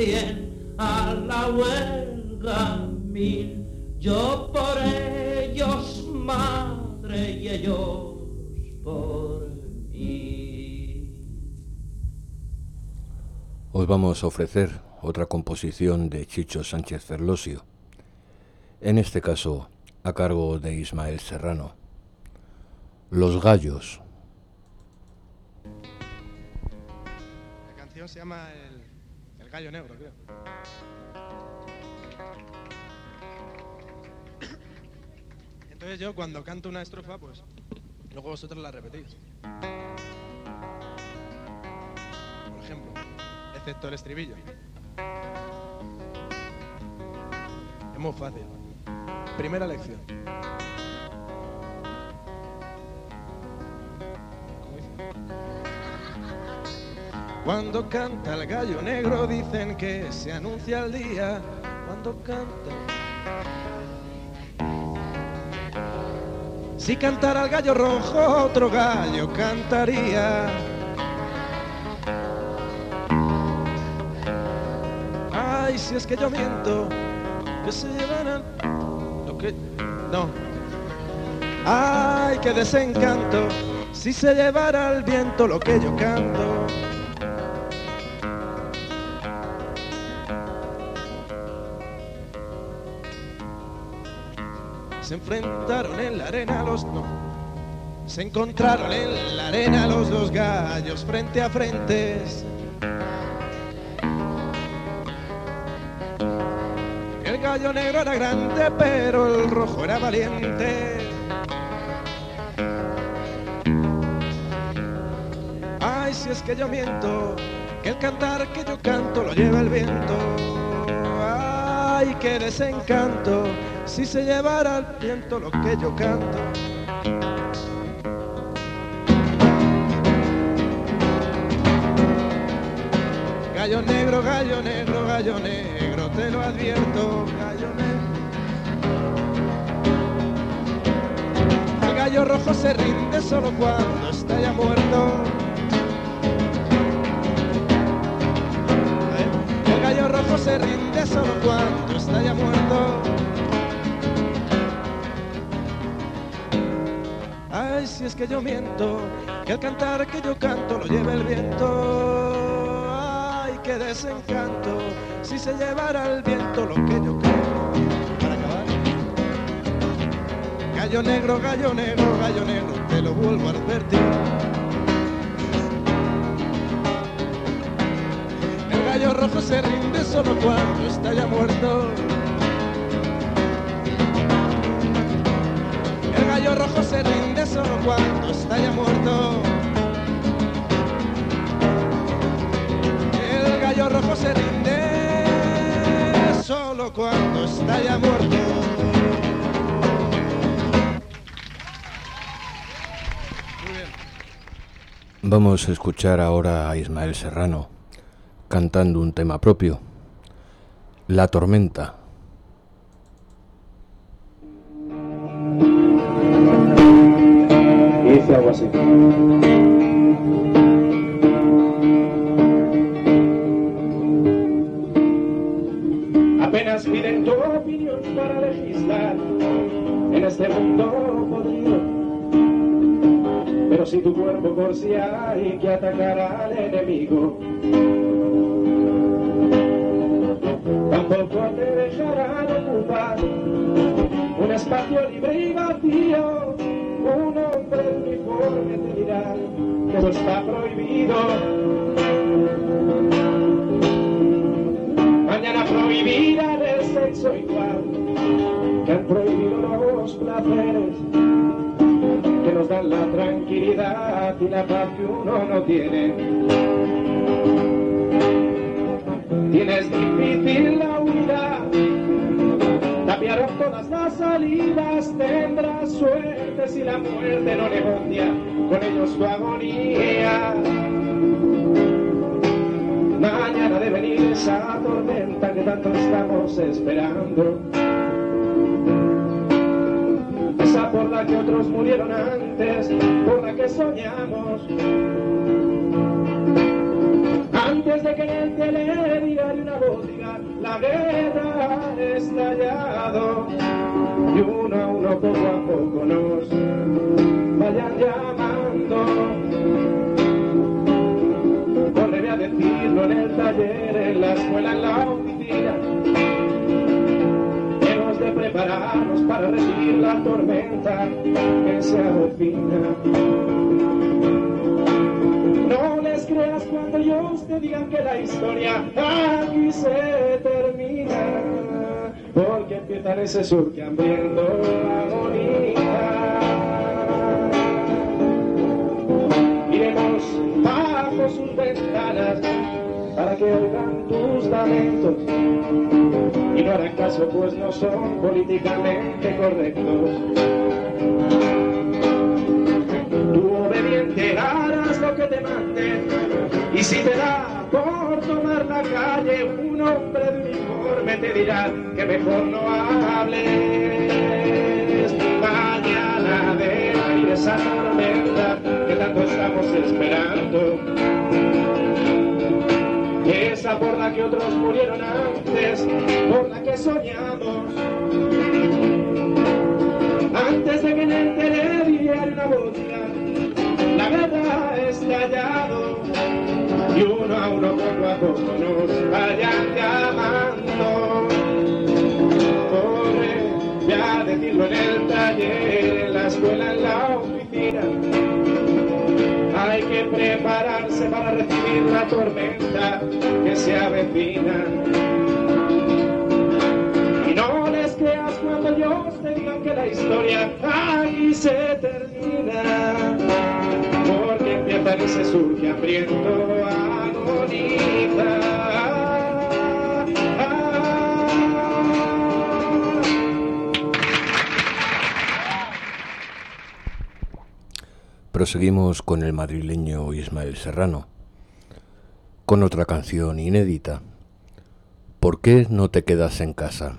100, a la huelga 1000. Yo por ellos, madre, y ellos por mí. Os vamos a ofrecer otra composición de Chicho Sánchez Ferlosio, en este caso a cargo de Ismael Serrano. Los gallos. La canción se llama El gallo negro, creo. Entonces yo cuando canto una estrofa, pues luego vosotros la repetís. Por ejemplo, excepto el estribillo. Es muy fácil. Primera lección. Cuando canta el gallo negro dicen que se anuncia el día. Cuando canta. Si cantara el gallo rojo, otro gallo cantaría. Ay, si es que yo miento, que se llevarán lo que... No. Ay, qué desencanto, si se llevara el viento lo que yo canto. Se enfrentaron en la arena los... No. Se encontraron en la arena los dos gallos frente a frente. El gallo negro era grande, pero el rojo era valiente. Ay, si es que yo miento, que el cantar que yo canto lo lleva el viento. Ay, qué desencanto, si se llevara al viento lo que yo canto. Gallo negro, gallo negro, gallo negro, te lo advierto, gallo negro. El gallo rojo se rinde solo cuando está ya muerto. El gallo rojo se rinde solo cuando está ya muerto. Ay, si es que yo miento, que al cantar que yo canto lo lleva el viento. Ay, qué desencanto, si se llevara el viento lo que yo canto. Para acabar. Gallo negro, gallo negro, gallo negro, te lo vuelvo a advertir. El gallo rojo se rinde solo cuando está ya muerto. El gallo rojo se rinde solo cuando está ya muerto. El gallo rojo se rinde solo cuando está ya muerto. Muy bien. Vamos a escuchar ahora a Ismael Serrano cantando un tema propio, La tormenta. Y dice algo así. Apenas piden tu opinión para legislar en este mundo podrido. Pero si tu cuerpo por si hay que atacar al enemigo, tampoco te dejarán ocupar un espacio libre y vacío. Un hombre uniforme te dirá que eso está prohibido. Mañana prohibirán el sexo igual que han prohibido los placeres que nos dan la tranquilidad y la paz que uno no tiene. Tienes difícil la huida, tapiaron todas las salidas, tendrás suerte si la muerte no negocia con ellos tu agonía. Mañana debe venir esa tormenta que tanto estamos esperando, esa por la que otros murieron antes, por la que soñamos. Antes de que en el telediario una voz diga la guerra ha estallado, y uno a uno poco a poco nos vayan llamando. Volveré a decirlo en el taller, en la escuela, en la oficina. Hemos de prepararnos para recibir la tormenta que se avecina. No les creas cuando ellos te digan que la historia aquí se termina, porque empieza en ese surque hambriento agonía. Iremos bajo sus ventanas para que oigan tus lamentos y no harán caso, pues no son políticamente correctos. Tú obediente harás lo que te mande, y si te da por tomar la calle, un hombre de uniforme te dirá que mejor no hables. Mañana de aire esa tormenta que tanto estamos esperando, esa por la que otros murieron antes, por la que soñamos. Antes de que en el telediario una voz diga la guerra ha estallado, y uno a uno poco a poco nos vayan llamando. Corre ya a decirlo en el taller, en la escuela, en la oficina. Hay que prepararse para recibir la tormenta que se avecina. Y no les creas cuando ellos te digan que la historia aquí se termina, porque empieza y se surge hambriento agoniza. Proseguimos con el madrileño Ismael Serrano, con otra canción inédita. ¿Por qué no te quedas en casa?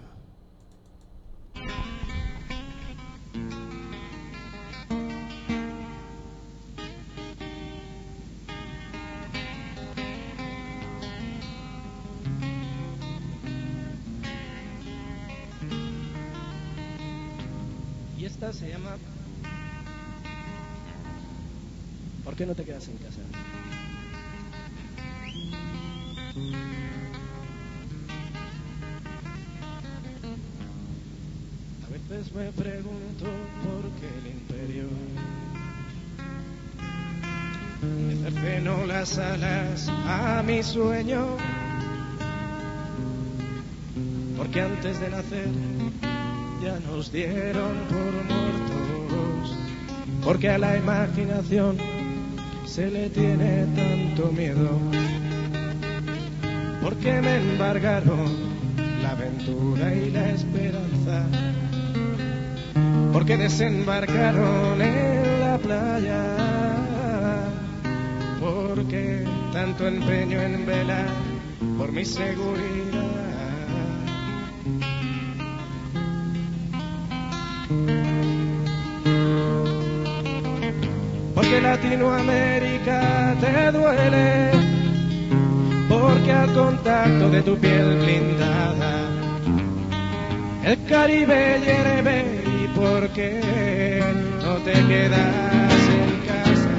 Y esta se llama ¿Por qué no te quedas en casa? A veces me pregunto por qué el imperio me cercenó las alas a mi sueño, porque antes de nacer ya nos dieron por muertos, porque a la imaginación se le tiene tanto miedo, porque me embargaron la aventura y la esperanza, porque desembarcaron en la playa, porque tanto empeño en velar por mi seguridad. Porque Latinoamérica te duele, porque al contacto de tu piel blindada el Caribe hierve, y porque no te quedas en casa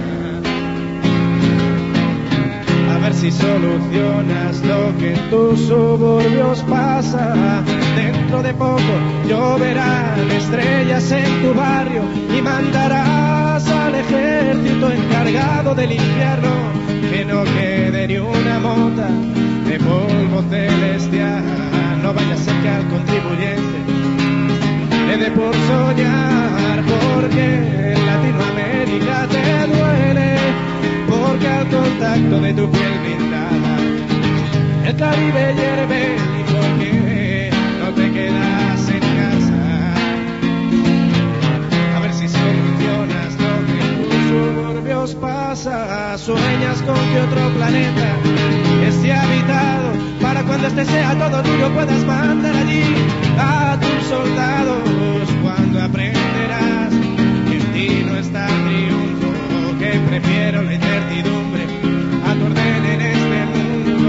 a ver si solucionas lo que en tus suburbios pasa. Dentro de poco lloverán estrellas en tu barrio y mandarás al ejército encargado del infierno que no quede ni una mota de polvo celestial. No vaya a ser que al contribuyente le dé por soñar, porque en Latinoamérica te duele, porque al contacto de tu piel blindada el Caribe hierve, y porque no te quedas en casa a ver si solucionas lo que en tus suburbios pasa. Sueñas con que otro planeta esté habitado, para cuando este sea todo tuyo puedas mandar allí a tus soldados. Cuando aprenderás que en ti no está el triunfo, que prefiero la incertidumbre a tu orden en este mundo.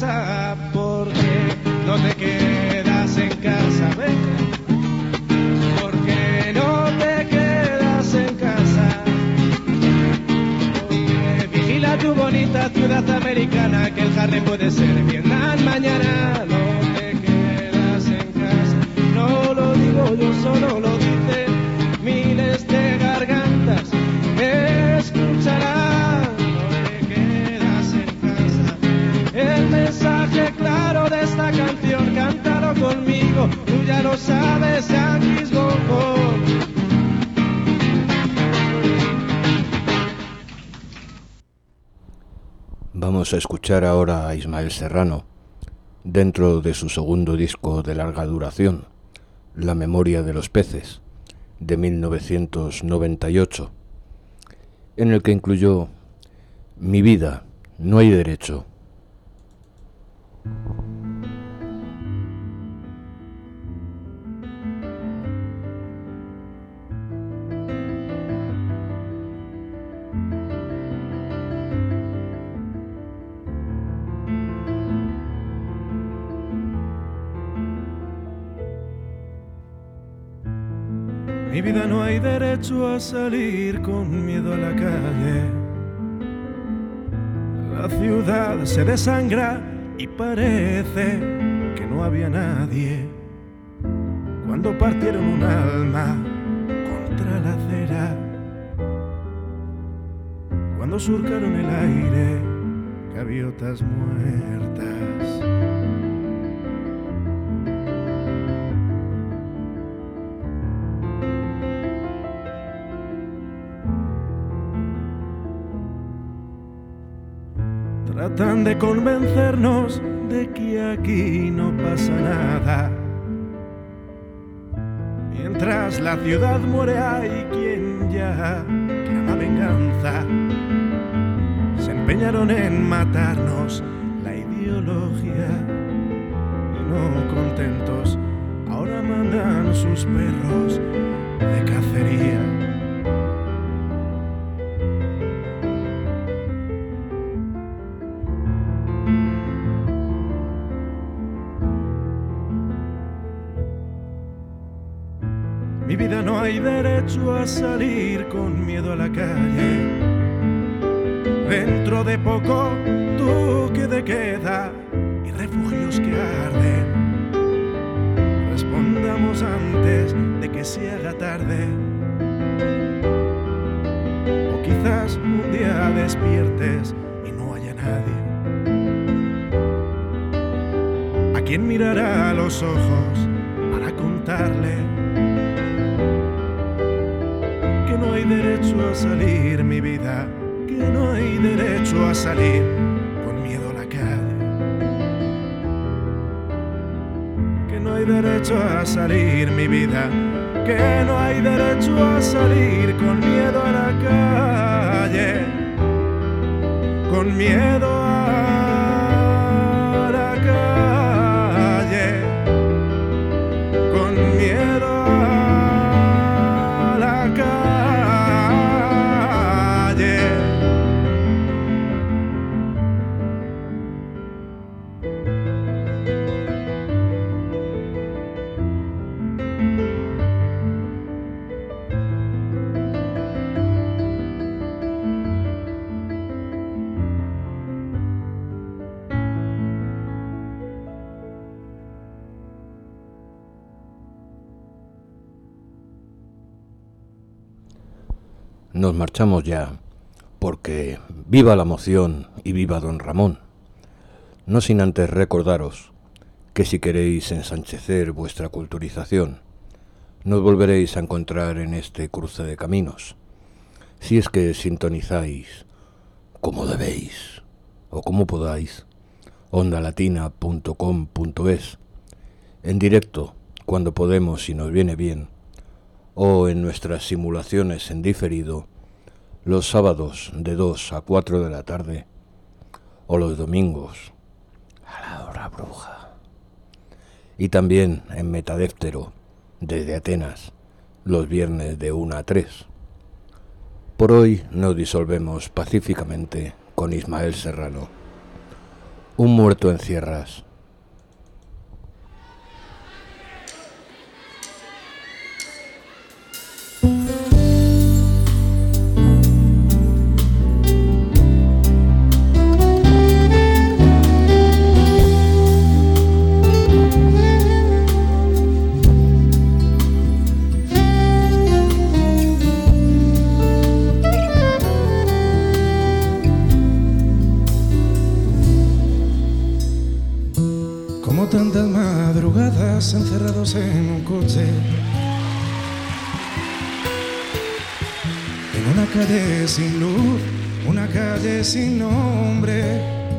casa, porque no te quedas en casa, venga. Porque no te quedas en casa, porque vigila tu bonita ciudad americana, que el Harlem puede ser Vietnam mañana. No te quedas en casa, no lo digo yo, solo lo dicen miles de gargantas. Escucharás, no te quedas en casa. El mensaje claro de esta canción, cántalo conmigo, tú ya lo sabes, Yankees go home. Vamos a escuchar ahora a Ismael Serrano, dentro de su segundo disco de larga duración, La memoria de los peces, de 1998, en el que incluyó Mi vida, no hay derecho. Mi vida, no hay derecho a salir con miedo a la calle. La ciudad se desangra y parece que no había nadie. Cuando partieron un alma contra la acera, cuando surcaron el aire gaviotas muertas. Tratan de convencernos de que aquí no pasa nada. Mientras la ciudad muere hay quien ya clama venganza. Se empeñaron en matarnos la ideología y no contentos ahora mandan sus perros de cacería. Mi vida, no hay derecho a salir con miedo a la calle. Dentro de poco, toque de queda y refugios que arden. Respondamos antes de que se haga tarde. O quizás un día despiertes y no haya nadie. ¿A quién mirará a los ojos para contarle que no hay derecho a salir, mi vida, que no hay derecho a salir con miedo a la calle, que no hay derecho a salir, mi vida, que no hay derecho a salir con miedo a la calle, con miedo a la calle, con miedo a la calle. Nos marchamos ya, porque viva la moción y viva don Ramón. No sin antes recordaros que si queréis ensanchecer vuestra culturización, nos volveréis a encontrar en este cruce de caminos, si es que sintonizáis como debéis o como podáis, ondalatina.com.es, en directo cuando podemos y nos viene bien, o en nuestras simulaciones en diferido, los sábados de 2 a 4 de la tarde, o los domingos a la hora bruja. Y también en Metadéftero, desde Atenas, los viernes de 1 a 3. Por hoy nos disolvemos pacíficamente con Ismael Serrano. Un muerto en Cierras. Tantas madrugadas encerrados en un coche, en una calle sin luz, una calle sin nombre,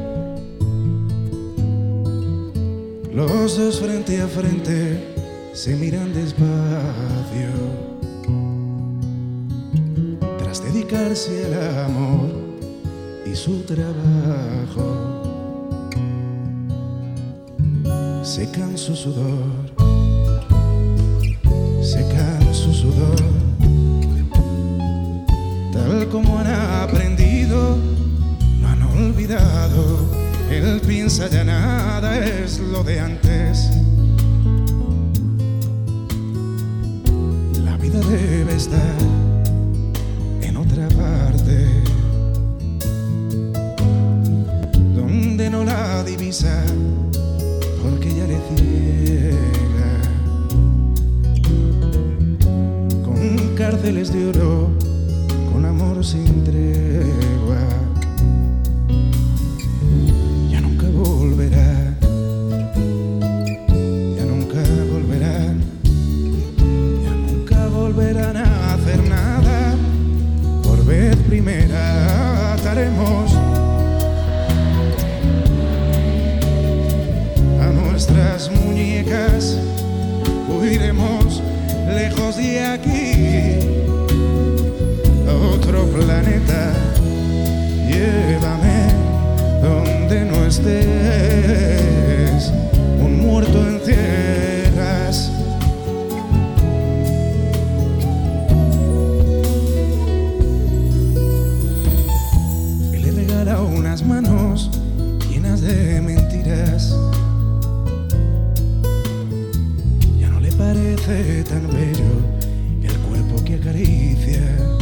los dos frente a frente se miran despacio, tras dedicarse al amor y su trabajo. Secan su sudor, secan su sudor, tal como han aprendido, no han olvidado. Él piensa ya nada es lo de antes. La vida debe estar en otra parte, donde no la divisa, porque ya le ciega, con cárceles de oro, con amor sin tregua. Ya nunca volverá, ya nunca volverán, ya nunca volverán a hacer nada. Por vez primera ataremos nuestras muñecas, huiremos lejos de aquí, a otro planeta. Llévame donde no estés, un muerto en tierras. Él le regala unas manos llenas de mentiras. Parece tan bello el cuerpo que acaricia.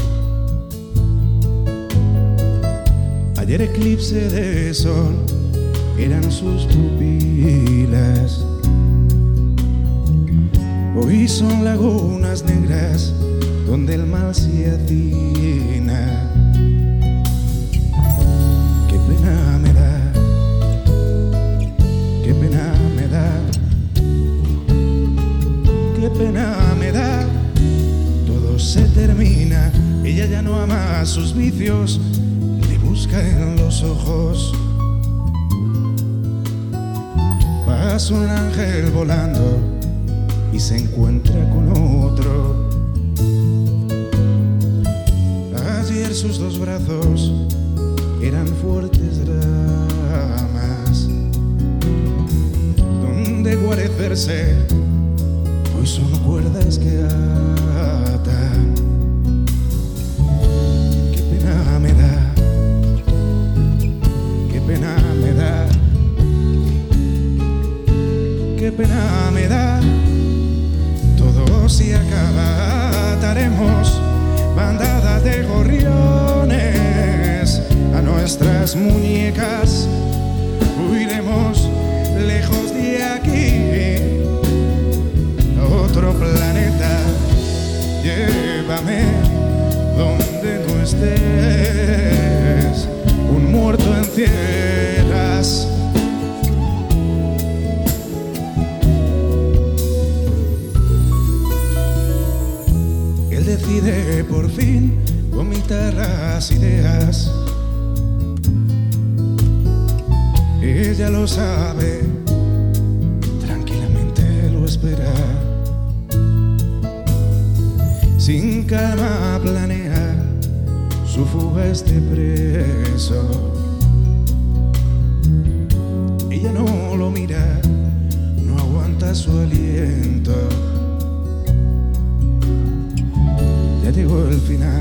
Ayer eclipse de sol eran sus pupilas, hoy son lagunas negras donde el mal se hacina. Qué pena me da, qué pena me da, qué pena me da. Todo se termina, ella ya no ama sus vicios, le busca en los ojos. Pasa un ángel volando y se encuentra con otro. Ayer sus dos brazos eran fuertes ramas donde guarecerse. Hoy son cuerdas que atan. Qué pena me da, qué pena me da, qué pena me da. Todo se acaba, ataremos bandadas de gorriones a nuestras muñecas. Huiremos lejos de aquí, otro planeta. Llévame donde no estés, un muerto en tierras. Él decide por fin vomitar las ideas. Ella lo sabe, tranquilamente lo espera. Sin calma planea su fuga este preso. Ella no lo mira, no aguanta su aliento. Ya llegó el final,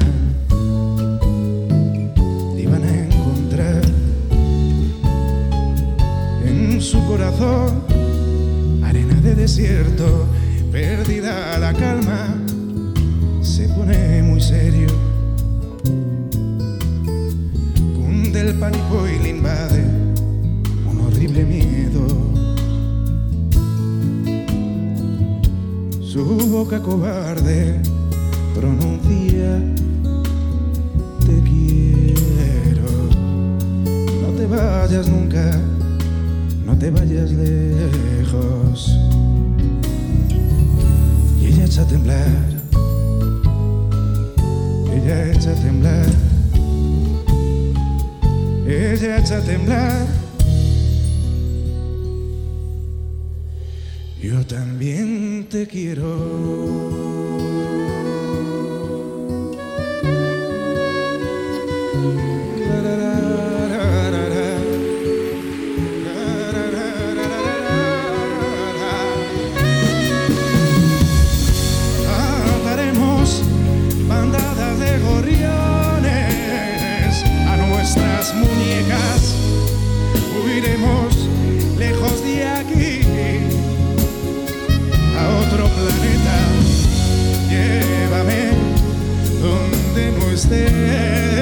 iban a encontrar su corazón, arena de desierto, perdida la calma, se pone muy serio. Cunde el pánico y le invade un horrible miedo. Su boca cobarde pronuncia: te quiero. No te vayas nunca, no te vayas lejos. Y ella echa a temblar, ella echa a temblar, ella echa a temblar. Yo también te quiero. Haremos bandadas de gorriones a nuestras muñecas. Huiremos lejos de aquí a otro planeta. Llévame donde no estés.